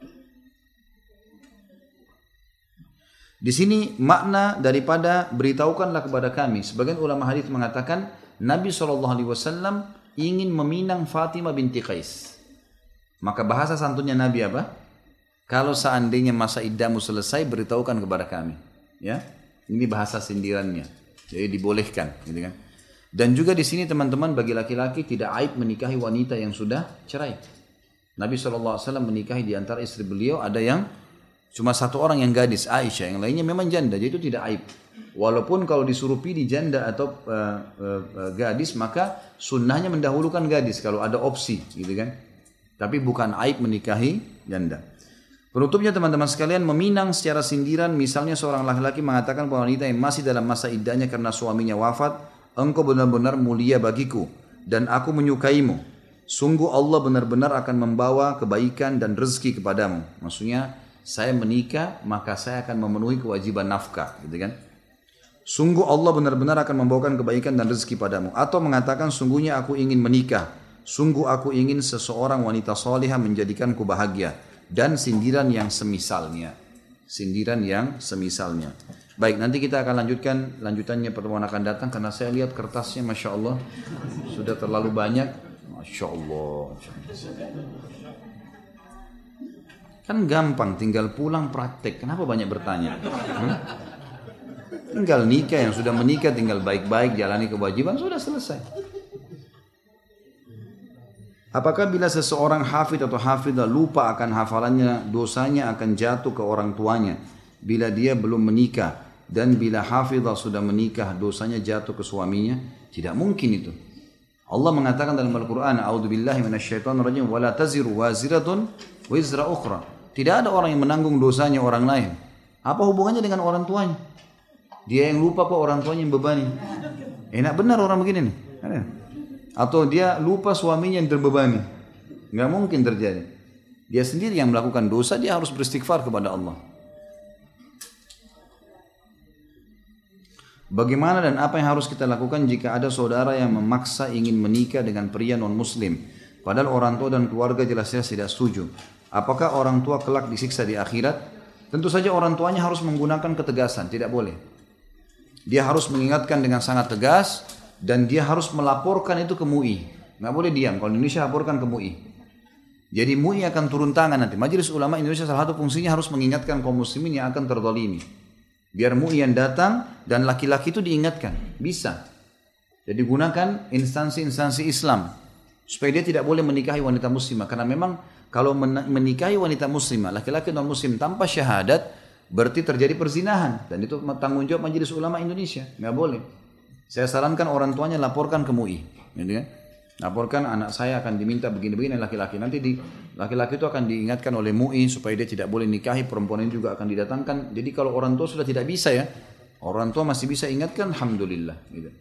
Speaker 1: Di sini makna daripada beritahukanlah kepada kami. Sebagian ulama hadis mengatakan Nabi SAW ingin meminang Fatimah binti Qais. Maka bahasa santunnya Nabi apa? Kalau seandainya masa iddahmu selesai beritahukan kepada kami, ya. Ini bahasa sindirannya. Jadi dibolehkan, gitu kan. Dan juga di sini teman-teman, bagi laki-laki tidak aib menikahi wanita yang sudah cerai. Nabi SAW menikahi di antara istri beliau ada yang cuma satu orang yang gadis, Aisyah, yang lainnya memang janda, jadi itu tidak aib. Walaupun kalau disuruh pilih janda atau gadis, maka sunnahnya mendahulukan gadis kalau ada opsi, gitu kan. Tapi bukan aib menikahi janda. Penutupnya teman-teman sekalian, meminang secara sindiran, misalnya seorang laki-laki mengatakan kepada wanita yang masih dalam masa iddahnya karena suaminya wafat, engkau benar-benar mulia bagiku dan aku menyukaimu. Sungguh Allah benar-benar akan membawa kebaikan dan rezeki kepadamu. Maksudnya saya menikah maka saya akan memenuhi kewajiban nafkah, gitu kan. Sungguh Allah benar-benar akan membawakan kebaikan dan rezeki padamu. Atau mengatakan sungguhnya aku ingin menikah. Sungguh aku ingin seseorang wanita salihah menjadikanku bahagia. Dan sindiran yang semisalnya. Sindiran yang semisalnya. Baik, nanti kita akan lanjutannya pertemuan akan datang. Karena saya lihat kertasnya Masya Allah sudah terlalu banyak. Masya Allah. Kan gampang, tinggal pulang praktek. Kenapa banyak bertanya? Tinggal nikah, yang sudah menikah tinggal baik-baik jalani kewajiban, sudah selesai. Apakah bila seseorang hafid atau hafidah lupa akan hafalannya, dosanya akan jatuh ke orang tuanya bila dia belum menikah, dan bila hafidah sudah menikah dosanya jatuh ke suaminya? Tidak mungkin itu. Allah mengatakan dalam Al-Quran, A'udzubillahi minasyaitonirrajim, wala taziru waziratun wizra ukhra. Tidak ada orang yang menanggung dosanya orang lain. Apa hubungannya dengan orang tuanya? Dia yang lupa kok orang tuanya yang bebani. Enak benar orang begini nih. Atau dia lupa suaminya yang terbebani. Nggak mungkin terjadi. Dia sendiri yang melakukan dosa, dia harus beristighfar kepada Allah. Bagaimana dan apa yang harus kita lakukan jika ada saudara yang memaksa ingin menikah dengan pria non-muslim, padahal orang tua dan keluarga jelas-jelas tidak setuju? Apakah orang tua kelak disiksa di akhirat? Tentu saja orang tuanya harus menggunakan ketegasan, tidak boleh. Dia harus mengingatkan dengan sangat tegas, dan dia harus melaporkan itu ke MUI. Nggak boleh diam. Kalau di Indonesia laporkan ke MUI. Jadi MUI akan turun tangan nanti. Majelis Ulama Indonesia salah satu fungsinya harus mengingatkan kaum muslimin yang akan terzalimi. Biar MUI yang datang dan laki-laki itu diingatkan. Bisa. Jadi gunakan instansi-instansi Islam supaya dia tidak boleh menikahi wanita muslimah. Karena memang kalau menikahi wanita muslimah, laki-laki non muslim tanpa syahadat, berarti terjadi perzinahan. Dan itu tanggung jawab Majelis Ulama Indonesia. Nggak boleh. Saya sarankan orang tuanya laporkan ke MUI, gitu kan? Laporkan anak saya akan diminta begini-begini laki-laki. Nanti laki-laki itu akan diingatkan oleh MUI supaya dia tidak boleh nikahi, perempuan ini juga akan didatangkan. Jadi kalau orang tua sudah tidak bisa ya, orang tua masih bisa ingatkan, alhamdulillah. Gitu.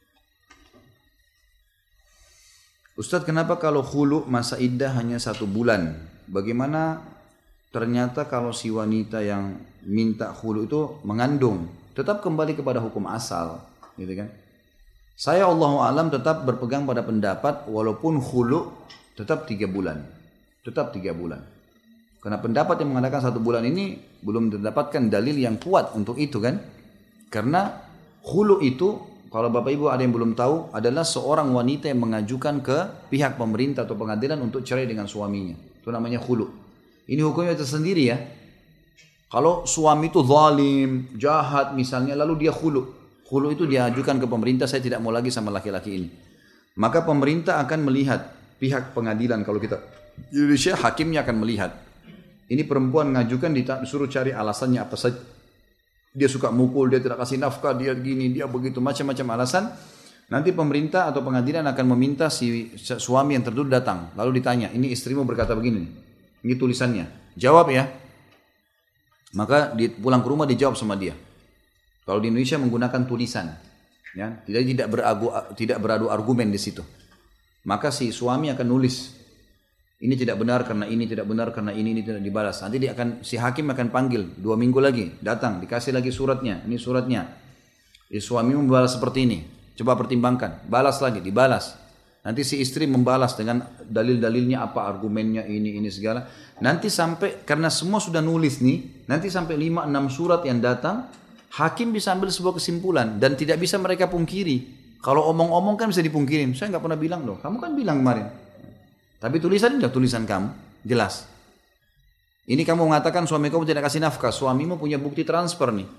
Speaker 1: Ustadz, kenapa kalau khulu masa iddah hanya 1 bulan? Bagaimana ternyata kalau si wanita yang minta khulu itu mengandung? Tetap kembali kepada hukum asal, gitu kan? Saya Allahu alam tetap berpegang pada pendapat walaupun khulu tetap 3 bulan. Tetap 3 bulan. Karena pendapat yang mengatakan 1 bulan ini belum mendapatkan dalil yang kuat untuk itu kan. Karena khulu itu, kalau Bapak Ibu ada yang belum tahu, adalah seorang wanita yang mengajukan ke pihak pemerintah atau pengadilan untuk cerai dengan suaminya. Itu namanya khulu. Ini hukumnya tersendiri ya. Kalau suami itu zalim, jahat misalnya, lalu dia khulu. Khulu itu diajukan ke pemerintah, saya tidak mau lagi sama laki-laki ini. Maka pemerintah akan melihat, pihak pengadilan kalau kita di Indonesia, hakimnya akan melihat. Ini perempuan ngajukan, disuruh cari alasannya apa saja. Dia suka mukul, dia tidak kasih nafkah, dia gini, dia begitu, macam-macam alasan. Nanti pemerintah atau pengadilan akan meminta si suami yang tertuduh datang. Lalu ditanya, ini istrimu berkata begini, ini tulisannya. Jawab ya. Maka pulang ke rumah dijawab sama dia. Kalau di Indonesia menggunakan tulisan, ya, tidak beradu argumen di situ. Maka si suami akan nulis, ini tidak benar karena ini, tidak benar karena ini tidak dibalas. Nanti si hakim akan panggil 2 minggu lagi, datang, dikasih lagi suratnya, ini suratnya. Suami membalas seperti ini, coba pertimbangkan, balas lagi, dibalas. Nanti si istri membalas dengan dalil-dalilnya apa, argumennya ini segala. Nanti sampai, karena semua sudah nulis nih, nanti sampai 5-6 surat yang datang, hakim bisa ambil sebuah kesimpulan dan tidak bisa mereka pungkiri. Kalau omong-omong kan bisa dipungkirin. Saya nggak pernah bilang loh. Kamu kan bilang kemarin. Tapi tulisan ini tulisan kamu, jelas. Ini kamu mengatakan suami kamu tidak kasih nafkah. Suamimu punya bukti transfer nih.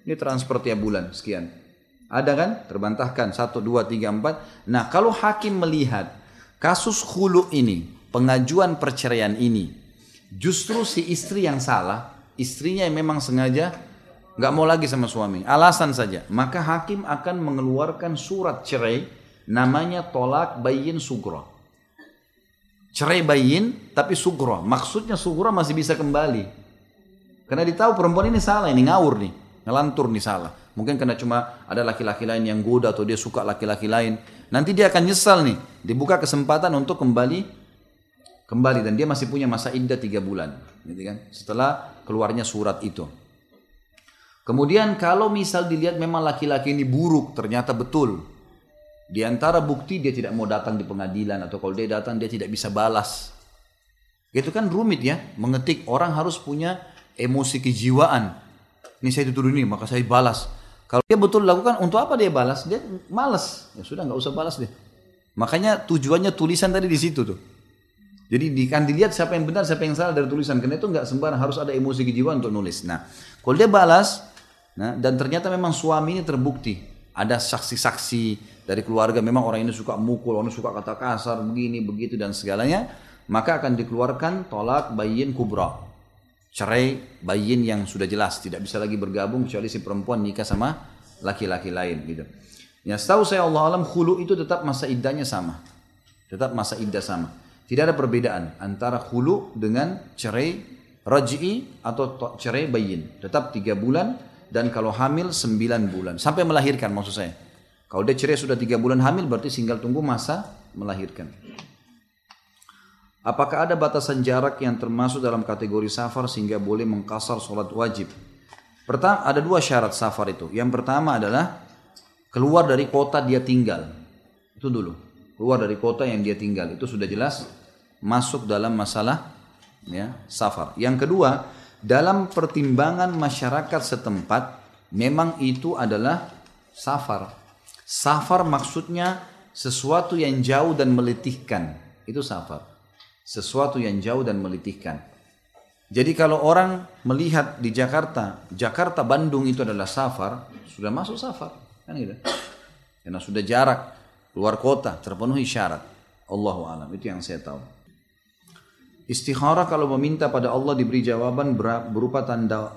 Speaker 1: Ini transfer tiap bulan sekian. Ada kan? Terbantahkan 1, 2, 3, 4. Nah kalau hakim melihat kasus khulu ini, pengajuan perceraian ini, justru si istri yang salah, istrinya yang memang sengaja nggak mau lagi sama suami, alasan saja, maka hakim akan mengeluarkan surat cerai, namanya tolak bayin sugro. Cerai bayin tapi sugro, maksudnya sugro masih bisa kembali, karena ditahu perempuan ini salah, ini ngawur nih, ngelantur nih salah. Mungkin karena cuma ada laki-laki lain yang goda atau dia suka laki-laki lain. Nanti dia akan nyesal nih. Dibuka kesempatan untuk kembali dan dia masih punya masa iddah 3 bulan, gitu kan? Setelah keluarnya surat itu. Kemudian kalau misal dilihat memang laki-laki ini buruk, ternyata betul. Di antara bukti dia tidak mau datang di pengadilan, atau kalau dia datang dia tidak bisa balas. Itu kan rumit ya, mengetik, orang harus punya emosi kejiwaan. Ini saya dituduh ini, maka saya balas. Kalau dia betul lakukan, untuk apa dia balas? Dia malas. Ya sudah, nggak usah balas deh. Makanya tujuannya tulisan tadi di situ tuh. Jadi kan dilihat siapa yang benar, siapa yang salah dari tulisan. Karena itu nggak sembarang, harus ada emosi kejiwaan untuk nulis. Nah, kalau dia balas, nah, dan ternyata memang suami ini terbukti, ada saksi-saksi dari keluarga, memang orang ini suka mukul, orang ini suka kata kasar, begini, begitu dan segalanya, maka akan dikeluarkan tolak bayin kubra. Cerai bayin yang sudah jelas, tidak bisa lagi bergabung kecuali si perempuan nikah sama laki-laki lain gitu. Ya, setahu saya Allah alam khulu itu tetap masa iddahnya sama. Tetap masa iddah sama. Tidak ada perbedaan antara khulu dengan cerai raj'i atau cerai bayin. Tetap 3 bulan dan kalau hamil 9 bulan. Sampai melahirkan maksud saya. Kalau dia cerai sudah 3 bulan hamil berarti tinggal tunggu masa melahirkan. Apakah ada batasan jarak yang termasuk dalam kategori safar sehingga boleh mengqasar sholat wajib? Pertama, ada 2 syarat safar itu. Yang pertama adalah keluar dari kota dia tinggal. Itu dulu. Keluar dari kota yang dia tinggal. Itu sudah jelas masuk dalam masalah ya, safar. Yang kedua, dalam pertimbangan masyarakat setempat, memang itu adalah safar. Safar maksudnya sesuatu yang jauh dan meletihkan. Itu safar. Sesuatu yang jauh dan meletihkan. Jadi kalau orang melihat di Jakarta Bandung itu adalah safar, sudah masuk safar, kan gitu. Karena sudah jarak luar kota, terpenuhi syarat. Allahu a'lam, itu yang saya tahu. Istikharah kalau meminta pada Allah diberi jawaban berupa tanda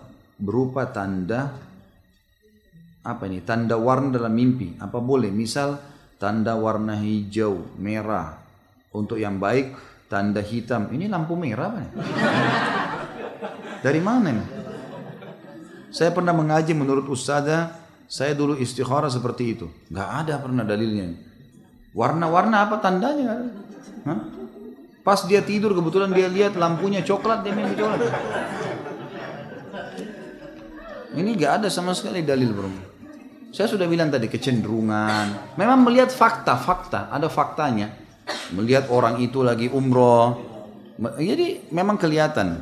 Speaker 1: apa ini? Tanda warna dalam mimpi. Apa boleh? Misal tanda warna hijau, merah untuk yang baik. Tanda hitam, ini lampu merah apa? Dari mana ini? Saya pernah mengaji menurut ustazah, saya dulu istikharah seperti itu. Gak ada pernah dalilnya. Warna-warna apa tandanya? Hah? Pas dia tidur kebetulan dia lihat lampunya coklat, dia main coklat. Ini gak ada sama sekali dalil bro. Saya sudah bilang tadi kecenderungan. Memang melihat fakta, ada faktanya. Melihat orang itu lagi umroh, jadi memang kelihatan.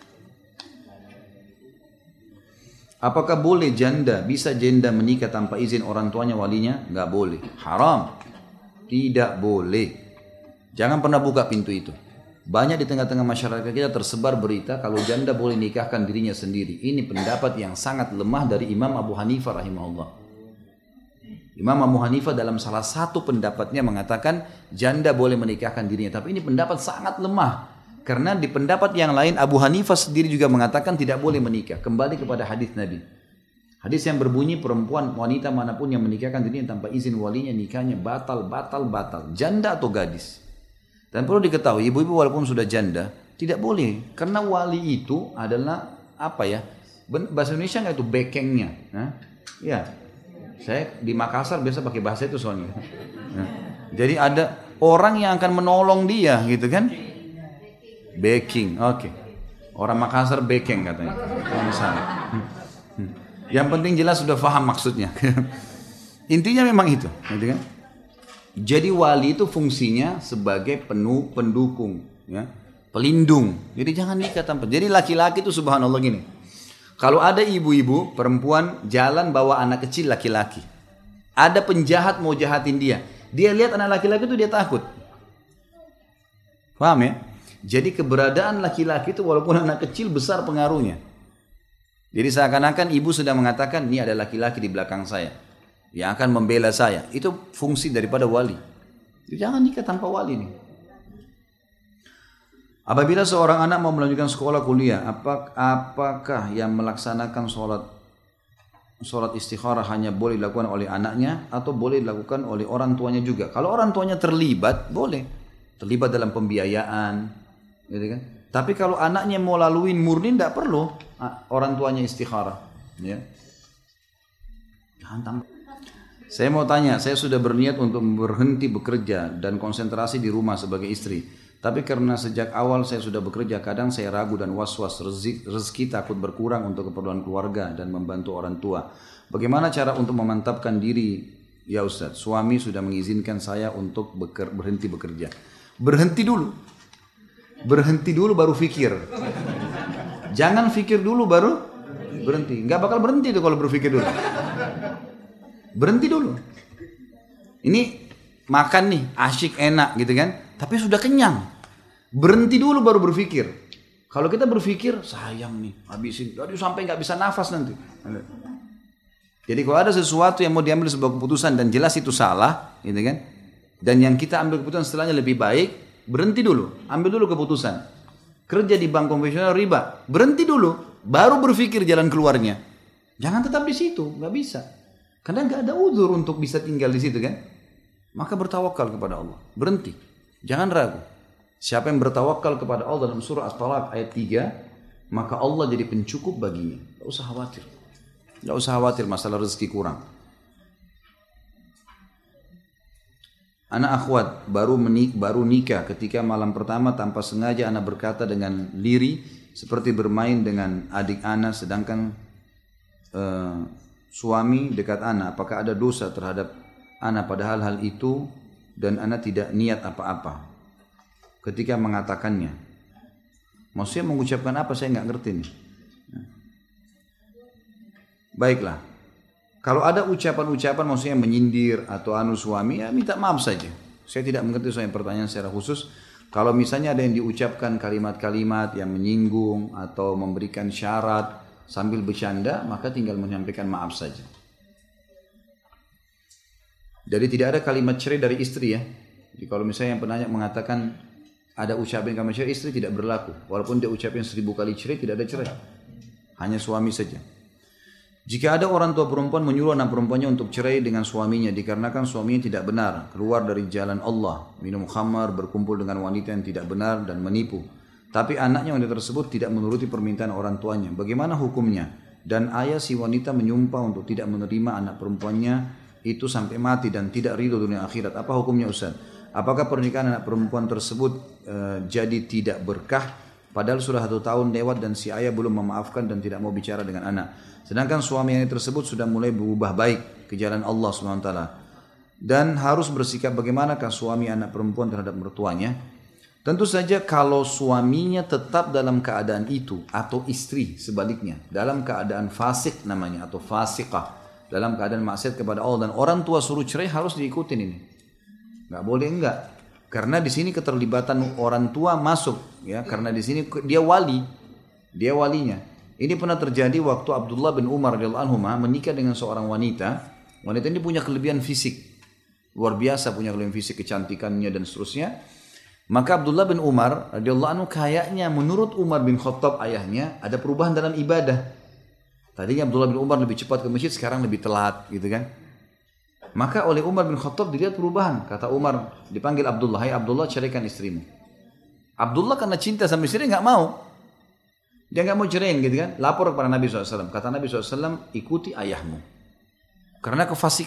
Speaker 1: Apakah boleh bisa janda menikah tanpa izin orang tuanya walinya? Nggak boleh, haram, tidak boleh. Jangan pernah buka pintu itu. Banyak di tengah-tengah masyarakat kita tersebar berita kalau janda boleh nikahkan dirinya sendiri. Ini pendapat yang sangat lemah dari Imam Abu Hanifah rahimahullah. Imam Abu Hanifah dalam salah satu pendapatnya mengatakan janda boleh menikahkan dirinya. Tapi ini pendapat sangat lemah. Karena di pendapat yang lain Abu Hanifah sendiri juga mengatakan tidak boleh menikah. Kembali kepada hadis Nabi. Hadis yang berbunyi perempuan wanita manapun yang menikahkan dirinya tanpa izin walinya nikahnya batal. Janda atau gadis. Dan perlu diketahui ibu-ibu walaupun sudah janda tidak boleh. Karena wali itu adalah apa ya? Bahasa Indonesia nggak itu bekengnya. Nah, ya. Saya di Makassar biasa pakai bahasa itu soalnya. Nah, jadi ada orang yang akan menolong dia gitu kan. Backing, oke. Orang Makassar backing katanya. Yang penting jelas sudah paham maksudnya. Intinya memang itu, gitu kan. Jadi wali itu fungsinya sebagai pendukung, ya, pelindung. Jadi jangan nikah tanpa. Jadi laki-laki itu subhanallah gini. Kalau ada ibu-ibu, perempuan jalan bawa anak kecil laki-laki. Ada penjahat mau jahatin dia. Dia lihat anak laki-laki itu dia takut. Paham ya? Jadi keberadaan laki-laki itu walaupun anak kecil besar pengaruhnya. Jadi seakan-akan ibu sudah mengatakan, ini ada laki-laki di belakang saya yang akan membela saya. Itu fungsi daripada wali. Jadi jangan nikah tanpa wali nih. Apabila seorang anak mau melanjutkan sekolah kuliah, apakah yang melaksanakan sholat istikharah hanya boleh dilakukan oleh anaknya atau boleh dilakukan oleh orang tuanya juga? Kalau orang tuanya terlibat, boleh. Terlibat dalam pembiayaan, gitu kan? Tapi kalau anaknya mau laluin murni, tidak perlu orang tuanya istikharah. Ya. Saya mau tanya, saya sudah berniat untuk berhenti bekerja dan konsentrasi di rumah sebagai istri. Tapi karena sejak awal saya sudah bekerja, kadang saya ragu dan was-was, rezeki takut berkurang untuk keperluan keluarga dan membantu orang tua. Bagaimana cara untuk memantapkan diri, ya Ustaz? Suami sudah mengizinkan saya untuk berhenti bekerja. Berhenti dulu baru fikir. Jangan fikir dulu baru berhenti. Nggak bakal berhenti tuh kalau berpikir dulu. Berhenti dulu. Ini makan nih, asyik enak gitu kan. Tapi sudah kenyang. Berhenti dulu baru berpikir. Kalau kita berpikir, sayang nih, habisin. Aduh sampai nggak bisa nafas nanti. Jadi kalau ada sesuatu yang mau diambil sebuah keputusan dan jelas itu salah, gitu kan. Dan yang kita ambil keputusan setelahnya lebih baik, berhenti dulu. Ambil dulu keputusan. Kerja di bank konvensional riba. Berhenti dulu. Baru berpikir jalan keluarnya. Jangan tetap di situ. Nggak bisa. Karena nggak ada uzur untuk bisa tinggal di situ kan. Maka bertawakal kepada Allah. Berhenti. Jangan ragu. Siapa yang bertawakal kepada Allah dalam surah At-Talaq ayat 3, maka Allah jadi pencukup baginya. Nggak usah khawatir. Nggak usah khawatir masalah rezeki kurang. Anak akhwat baru nikah, ketika malam pertama tanpa sengaja anak berkata dengan lirih seperti bermain dengan adik anak, sedangkan suami dekat anak. Apakah ada dosa terhadap anak padahal hal itu dan anak tidak niat apa-apa ketika mengatakannya? Maksudnya mengucapkan apa, saya nggak ngerti nih. Baiklah, kalau ada ucapan-ucapan maksudnya menyindir atau suami, ya minta maaf saja. Saya tidak mengerti soal pertanyaan secara khusus. Kalau misalnya ada yang diucapkan kalimat-kalimat yang menyinggung atau memberikan syarat sambil bercanda, maka tinggal menyampaikan maaf saja. Jadi tidak ada kalimat cerai dari istri ya. Jadi kalau misalnya yang penanya mengatakan ada ucapan kalimat cerai, istri tidak berlaku. Walaupun dia ucapin 1000 kali cerai, tidak ada cerai. Hanya suami saja. Jika ada orang tua perempuan menyuruh anak perempuannya untuk cerai dengan suaminya dikarenakan suaminya tidak benar, keluar dari jalan Allah, minum khamar, berkumpul dengan wanita yang tidak benar dan menipu. Tapi anaknya wanita tersebut tidak menuruti permintaan orang tuanya. Bagaimana hukumnya? Dan ayah si wanita menyumpah untuk tidak menerima anak perempuannya itu sampai mati dan tidak ridho dunia akhirat. Apa hukumnya Ustaz? Apakah pernikahan anak perempuan tersebut jadi tidak berkah? Padahal sudah 1 tahun lewat dan si ayah belum memaafkan dan tidak mau bicara dengan anak. Sedangkan suami yang tersebut sudah mulai berubah baik ke jalan Allah SWT. Dan harus bersikap bagaimanakah suami anak perempuan terhadap mertuanya? Tentu saja kalau suaminya tetap dalam keadaan itu atau istri sebaliknya dalam keadaan fasik namanya atau fasikah, dalam keadaan maksiat kepada Allah dan orang tua suruh cerai, harus diikutin ini. Nggak boleh enggak. Karena di sini keterlibatan orang tua masuk ya, karena di sini dia wali. Dia walinya. Ini pernah terjadi waktu Abdullah bin Umar radhiyallahu anhu menikah dengan seorang wanita. Wanita ini punya kelebihan fisik. Luar biasa punya kelebihan fisik, kecantikannya dan seterusnya. Maka Abdullah bin Umar radhiyallahu anhu kayaknya menurut Umar bin Khattab ayahnya ada perubahan dalam ibadah. Tadinya Abdullah bin Umar lebih cepat ke masjid, sekarang lebih telat gitu kan. Maka oleh Umar bin Khattab dilihat perubahan. Kata Umar, dipanggil Abdullah, "Hai Abdullah, ceraikan istrimu." Abdullah karena cinta sama istri nggak mau. Dia nggak mau ceraiin gitu kan. Lapor kepada Nabi SAW. Kata Nabi SAW, ikuti ayahmu. Karena kefasik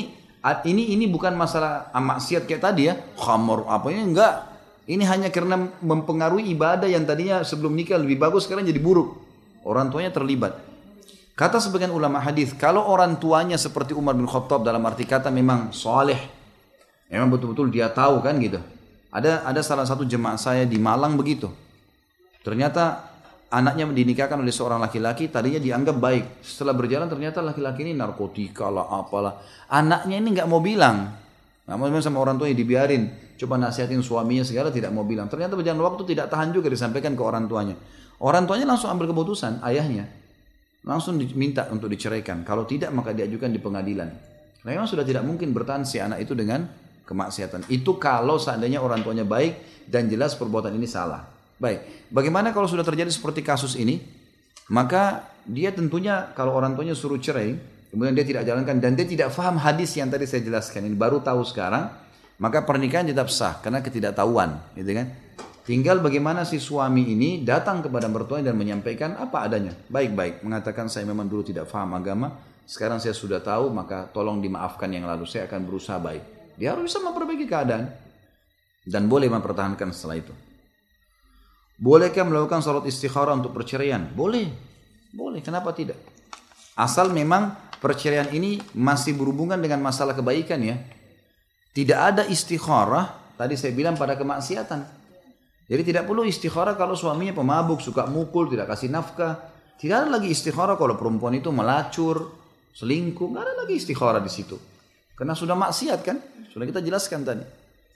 Speaker 1: ini bukan masalah maksiat kayak tadi ya, khamar apa ini enggak. Ini hanya karena mempengaruhi ibadah yang tadinya sebelum nikah lebih bagus, sekarang jadi buruk. Orang tuanya terlibat. Kata sebagian ulama hadis, kalau orang tuanya seperti Umar bin Khattab dalam arti kata memang soleh, memang betul-betul dia tahu kan gitu. Ada salah satu jemaah saya di Malang begitu. Ternyata anaknya dinikahkan oleh seorang laki-laki, tadinya dianggap baik. Setelah berjalan ternyata laki-laki ini narkotika lah apalah. Anaknya ini nggak mau bilang, nggak mau bilang sama orang tuanya, dibiarin. Coba nasihatin suaminya segala, tidak mau bilang. Ternyata berjalan waktu tidak tahan juga disampaikan ke orang tuanya. Orang tuanya langsung ambil keputusan, ayahnya. langsung diminta untuk diceraikan. Kalau tidak maka diajukan di pengadilan. Nah, memang sudah tidak mungkin bertahan si anak itu dengan kemaksiatan. Itu kalau seandainya orang tuanya baik dan jelas perbuatan ini salah. Baik, bagaimana kalau sudah terjadi seperti kasus ini? Maka dia tentunya kalau orang tuanya suruh cerai, kemudian dia tidak jalankan dan dia tidak faham hadis yang tadi saya jelaskan, ini baru tahu sekarang, maka pernikahan tetap sah karena ketidaktahuan, gitu kan? Tinggal bagaimana si suami ini datang kepada mertuanya dan menyampaikan apa adanya. Baik-baik, mengatakan saya memang dulu tidak paham agama, sekarang saya sudah tahu, maka tolong dimaafkan yang lalu, saya akan berusaha baik. Dia harus bisa memperbaiki keadaan. Dan boleh mempertahankan setelah itu. Bolehkah melakukan salat istikharah untuk perceraian? Boleh. Boleh, kenapa tidak? Asal memang perceraian ini masih berhubungan dengan masalah kebaikan ya. Tidak ada istikharah, tadi saya bilang pada kemaksiatan. Jadi tidak perlu istikharah kalau suaminya pemabuk, suka mukul, tidak kasih nafkah. Tidak ada lagi istikharah kalau perempuan itu melacur, selingkuh. Tidak ada lagi istikharah di situ. Karena sudah maksiat kan? Sudah kita jelaskan tadi.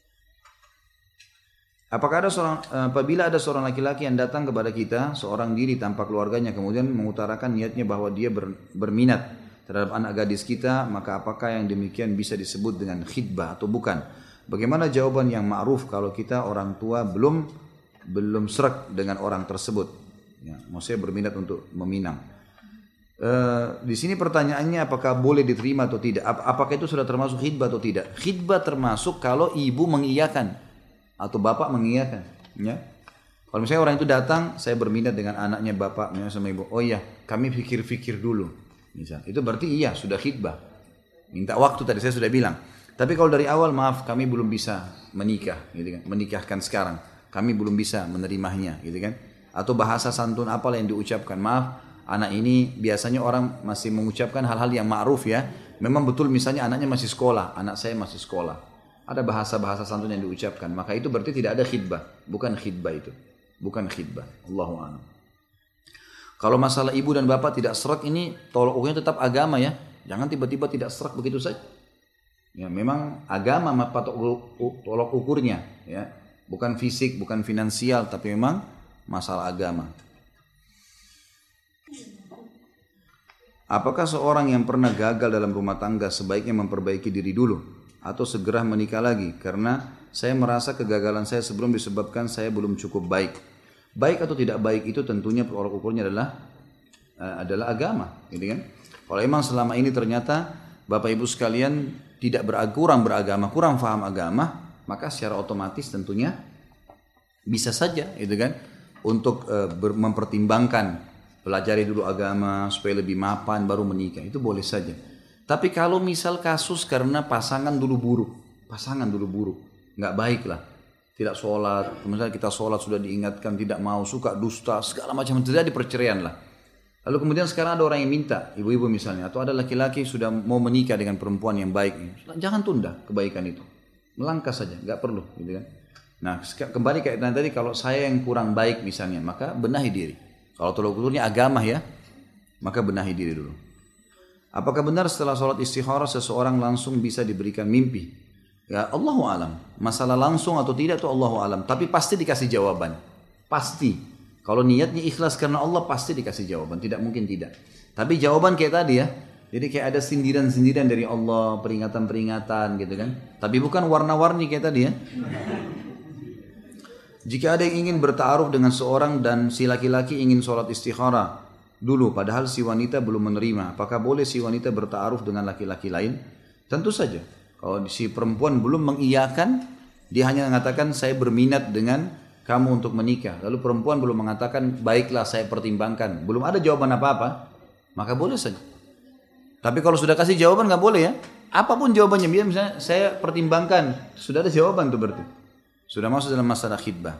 Speaker 1: Apabila ada seorang laki-laki yang datang kepada kita, seorang diri tanpa keluarganya, kemudian mengutarakan niatnya bahwa dia berminat terhadap anak gadis kita, maka apakah yang demikian bisa disebut dengan khidbah atau bukan? Bagaimana jawaban yang ma'ruf kalau kita orang tua belum srek dengan orang tersebut? Ya, maksudnya berminat untuk meminang. Di sini pertanyaannya apakah boleh diterima atau tidak? Apakah itu sudah termasuk khidbah atau tidak? Khidbah termasuk kalau ibu mengiyakan atau bapak mengiyakan. Ya. Kalau misalnya orang itu datang, saya berminat dengan anaknya bapak, misalnya sama ibu. Oh iya, kami pikir-pikir dulu. Misal, itu berarti iya sudah khidbah. Minta waktu tadi saya sudah bilang. Tapi kalau dari awal maaf kami belum bisa menikah, gitu kan? Menikahkan sekarang, kami belum bisa menerimanya, gitu kan? Atau bahasa santun apalah yang diucapkan, maaf, anak ini biasanya orang masih mengucapkan hal-hal yang ma'ruf ya. Memang betul misalnya anaknya masih sekolah, anak saya masih sekolah. Ada bahasa-bahasa santun yang diucapkan, maka itu berarti tidak ada khidbah, bukan khidbah itu, bukan khidbah. Allahu a'lam. Kalau masalah ibu dan bapak tidak serak ini tolok ukurnya tetap agama ya, jangan tiba-tiba tidak serak begitu saja. Ya, memang agama tolok ukurnya ya, bukan fisik, bukan finansial, tapi memang masalah agama. Apakah seorang yang pernah gagal dalam rumah tangga sebaiknya memperbaiki diri dulu atau segera menikah lagi? Karena saya merasa kegagalan saya sebelum disebabkan saya belum cukup baik. Baik atau tidak baik itu tentunya tolak ukurnya adalah agama, gitu kan? Kalau memang selama ini ternyata Bapak Ibu sekalian tidak kurang beragama, kurang paham agama, maka secara otomatis tentunya bisa saja, gitu kan? Untuk mempertimbangkan, pelajari dulu agama supaya lebih mapan baru menikah, itu boleh saja. Tapi kalau misal kasus karena pasangan dulu buruk, nggak baik lah, tidak sholat, misalnya kita sholat sudah diingatkan tidak mau, suka dusta, segala macam terjadi perceraian lah. Lalu kemudian sekarang ada orang yang minta, ibu-ibu misalnya, atau ada laki-laki sudah mau menikah dengan perempuan yang baik, jangan tunda kebaikan itu, melangkah saja, nggak perlu, gitu kan? Nah kembali kayak tadi, kalau saya yang kurang baik misalnya, maka benahi diri. Kalau tolak ukurnya agama ya, maka benahi diri dulu. Apakah benar setelah sholat istikharah seseorang langsung bisa diberikan mimpi? Ya Allahu alam. Masalah langsung atau tidak itu Allahu alam. Tapi pasti dikasih jawaban. Pasti. Kalau niatnya ikhlas karena Allah pasti dikasih jawaban. Tidak mungkin tidak. Tapi jawaban kayak tadi ya. Jadi kayak ada sindiran-sindiran dari Allah, peringatan-peringatan gitu kan. Tapi bukan warna-warni kayak tadi ya. Jika ada yang ingin bertaaruf dengan seorang dan si laki-laki ingin sholat istikharah dulu padahal si wanita belum menerima, apakah boleh si wanita bertaaruf dengan laki-laki lain? Tentu saja. Kalau si perempuan belum mengiyakan, dia hanya mengatakan saya berminat dengan kamu untuk menikah. Lalu perempuan belum mengatakan baiklah saya pertimbangkan, belum ada jawaban apa-apa, maka boleh saja. Tapi kalau sudah kasih jawaban nggak boleh ya. Apapun jawabannya, misalnya saya pertimbangkan, sudah ada jawaban tuh berarti. Sudah masuk dalam masalah khidbah.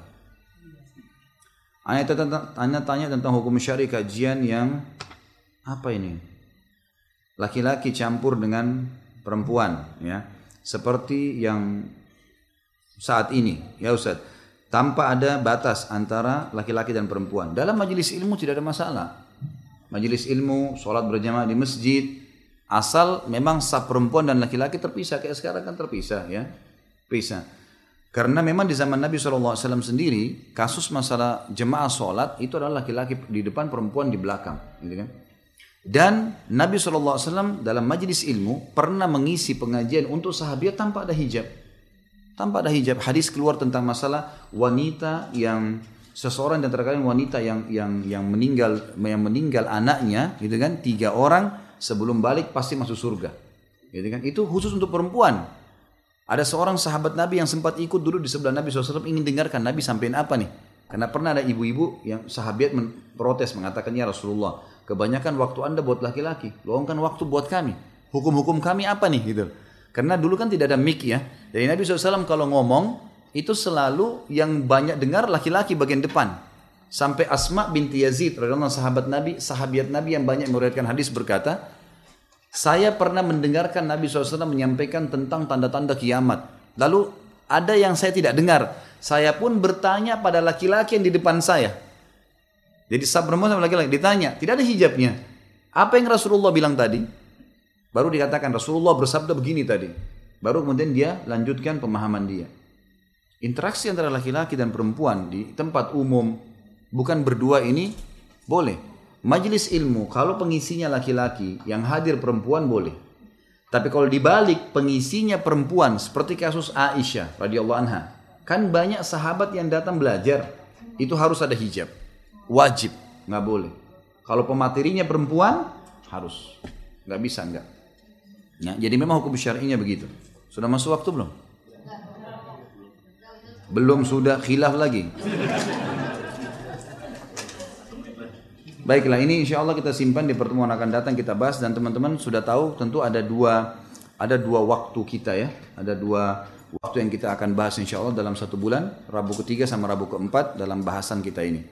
Speaker 1: Anda tanya tentang hukum syar'i kajian yang apa ini? Laki-laki campur dengan perempuan, ya, seperti yang saat ini, ya Ustaz, tanpa ada batas antara laki-laki dan perempuan. Dalam majelis ilmu tidak ada masalah. Majelis ilmu, sholat berjamaah di masjid, asal memang saf perempuan dan laki-laki terpisah, kayak sekarang kan terpisah, ya, pisah. Karena memang di zaman Nabi SAW sendiri, kasus masalah jemaah sholat itu adalah laki-laki di depan, perempuan di belakang, gitu kan? Dan Nabi SAW dalam majlis ilmu pernah mengisi pengajian untuk sahabat tanpa ada hijab. Tanpa ada hijab. Hadis keluar tentang masalah wanita yang seseorang dan terkadang wanita yang meninggal anaknya, gitu kan, 3 orang sebelum balik pasti masuk surga, gitu kan. Itu khusus untuk perempuan. Ada seorang sahabat Nabi yang sempat ikut dulu di sebelah Nabi SAW ingin dengarkan Nabi sampein apa nih. Karena pernah ada ibu-ibu yang sahabat protes mengatakan, ya Rasulullah, kebanyakan waktu Anda buat laki-laki, luangkan waktu buat kami. Hukum-hukum kami apa nih gitu. Karena dulu kan tidak ada mic ya. Jadi Nabi SAW kalau ngomong itu selalu yang banyak dengar laki-laki bagian depan. Sampai Asma binti Yazid radhiyallahu anha sahabat Nabi yang banyak meriwayatkan hadis berkata, saya pernah mendengarkan Nabi SAW menyampaikan tentang tanda-tanda kiamat. Lalu ada yang saya tidak dengar. Saya pun bertanya pada laki-laki yang di depan saya. Jadi perempuan sama laki-laki ditanya, tidak ada hijabnya. Apa yang Rasulullah bilang tadi? Baru dikatakan Rasulullah bersabda begini tadi. Baru kemudian dia lanjutkan pemahaman dia. Interaksi antara laki-laki dan perempuan di tempat umum, bukan berdua ini, boleh. Majelis ilmu, kalau pengisinya laki-laki, yang hadir perempuan boleh. Tapi kalau dibalik pengisinya perempuan, seperti kasus Aisyah radhiyallahu anha, kan banyak sahabat yang datang belajar, itu harus ada hijab, wajib, nggak boleh. Kalau pematerinya perempuan, harus, nggak bisa nggak. Ya, jadi memang hukum syar'inya begitu. Sudah masuk waktu belum? Belum, sudah khilaf lagi. Baiklah, ini insya Allah kita simpan di pertemuan akan datang kita bahas, dan teman-teman sudah tahu tentu ada dua waktu kita ya, ada 2 waktu yang kita akan bahas insya Allah dalam 1 bulan, Rabu ketiga sama Rabu keempat dalam bahasan kita ini.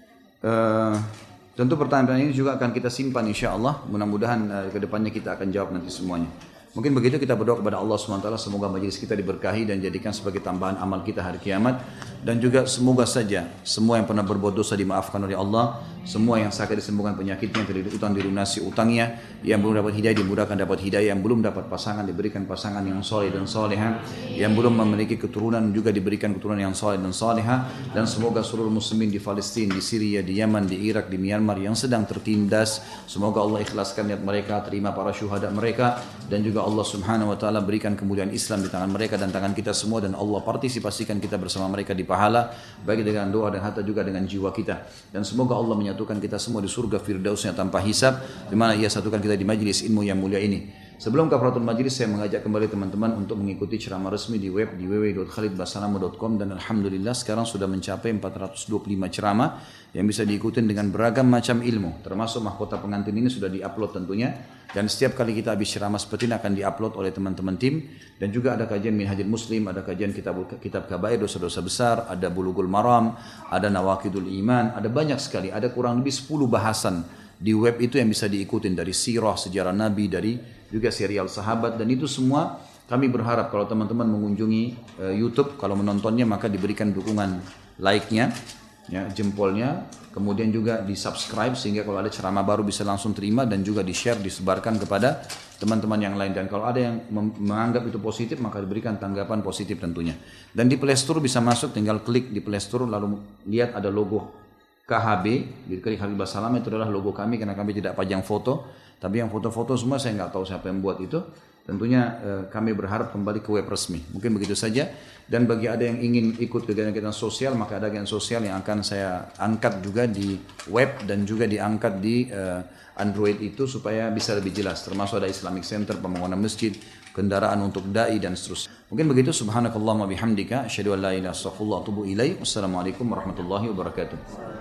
Speaker 1: Tentu pertanyaan ini juga akan kita simpan insya Allah, mudah-mudahan kedepannya kita akan jawab nanti semuanya. Mungkin begitu, kita berdoa kepada Allah SWT, semoga majelis kita diberkahi dan jadikan sebagai tambahan amal kita hari kiamat. Dan juga semoga saja semua yang pernah berbuat dosa dimaafkan oleh Allah, semua yang sakit disembuhkan penyakitnya, yang utang dilunasi utangnya, yang belum dapat hidayah dimudahkan dapat hidayah, yang belum dapat pasangan diberikan pasangan yang soleh dan soleha, yang belum memiliki keturunan juga diberikan keturunan yang soleh dan soleha. Dan semoga seluruh muslimin di Palestina, di Syria, di Yaman, di Irak, di Myanmar yang sedang tertindas, semoga Allah ikhlaskan niat mereka, terima para syuhada mereka, dan juga Allah Subhanahu wa taala berikan kemuliaan Islam di tangan mereka dan tangan kita semua, dan Allah partisipasikan kita bersama mereka di pahala, baik dengan doa dan harta juga dengan jiwa kita. Dan semoga Allah menyatukan kita semua di surga firdausnya tanpa hisab, di mana Ia satukan kita di majlis ilmu yang mulia ini. Sebelum kafaratul majlis, saya mengajak kembali teman-teman untuk mengikuti ceramah resmi di web di www.khalidbasalamah.com, dan alhamdulillah sekarang sudah mencapai 425 ceramah yang bisa diikuti dengan beragam macam ilmu, termasuk mahkota pengantin ini sudah diupload tentunya. Dan setiap kali kita habis ceramah seperti ini akan diupload oleh teman-teman tim. Dan juga ada kajian Minhajul Muslim, ada kajian kitab kabair, dosa-dosa besar, ada Bulughul Maram, ada Nawaqidul Iman, ada banyak sekali, ada kurang lebih 10 bahasan di web itu yang bisa diikutin, dari sirah, sejarah Nabi, dari juga serial sahabat. Dan itu semua kami berharap kalau teman-teman mengunjungi YouTube, kalau menontonnya maka diberikan dukungan like-nya, ya, jempolnya, kemudian juga di subscribe sehingga kalau ada ceramah baru bisa langsung terima, dan juga di share, disebarkan kepada teman-teman yang lain. Dan kalau ada yang menganggap itu positif maka diberikan tanggapan positif tentunya. Dan di Play Store bisa masuk, tinggal klik di Play Store lalu lihat ada logo KHB, diklik Khalid Basalamah, itu adalah logo kami karena kami tidak pajang foto, tapi yang foto-foto semua saya nggak tahu siapa yang buat itu. Tentunya kami berharap kembali ke web resmi. Mungkin begitu saja. Dan bagi ada yang ingin ikut kegiatan-kegiatan sosial, maka ada kegiatan sosial yang akan saya angkat juga di web dan juga diangkat di Android itu supaya bisa lebih jelas. Termasuk ada Islamic Center, pembangunan masjid, kendaraan untuk dai dan seterusnya. Mungkin begitu. Subhanakallahumma bihamdika, asyhadu an la ilaha illa anta, astaghfiruka wa atubu ilaik. Wassalamualaikum warahmatullahi wabarakatuh.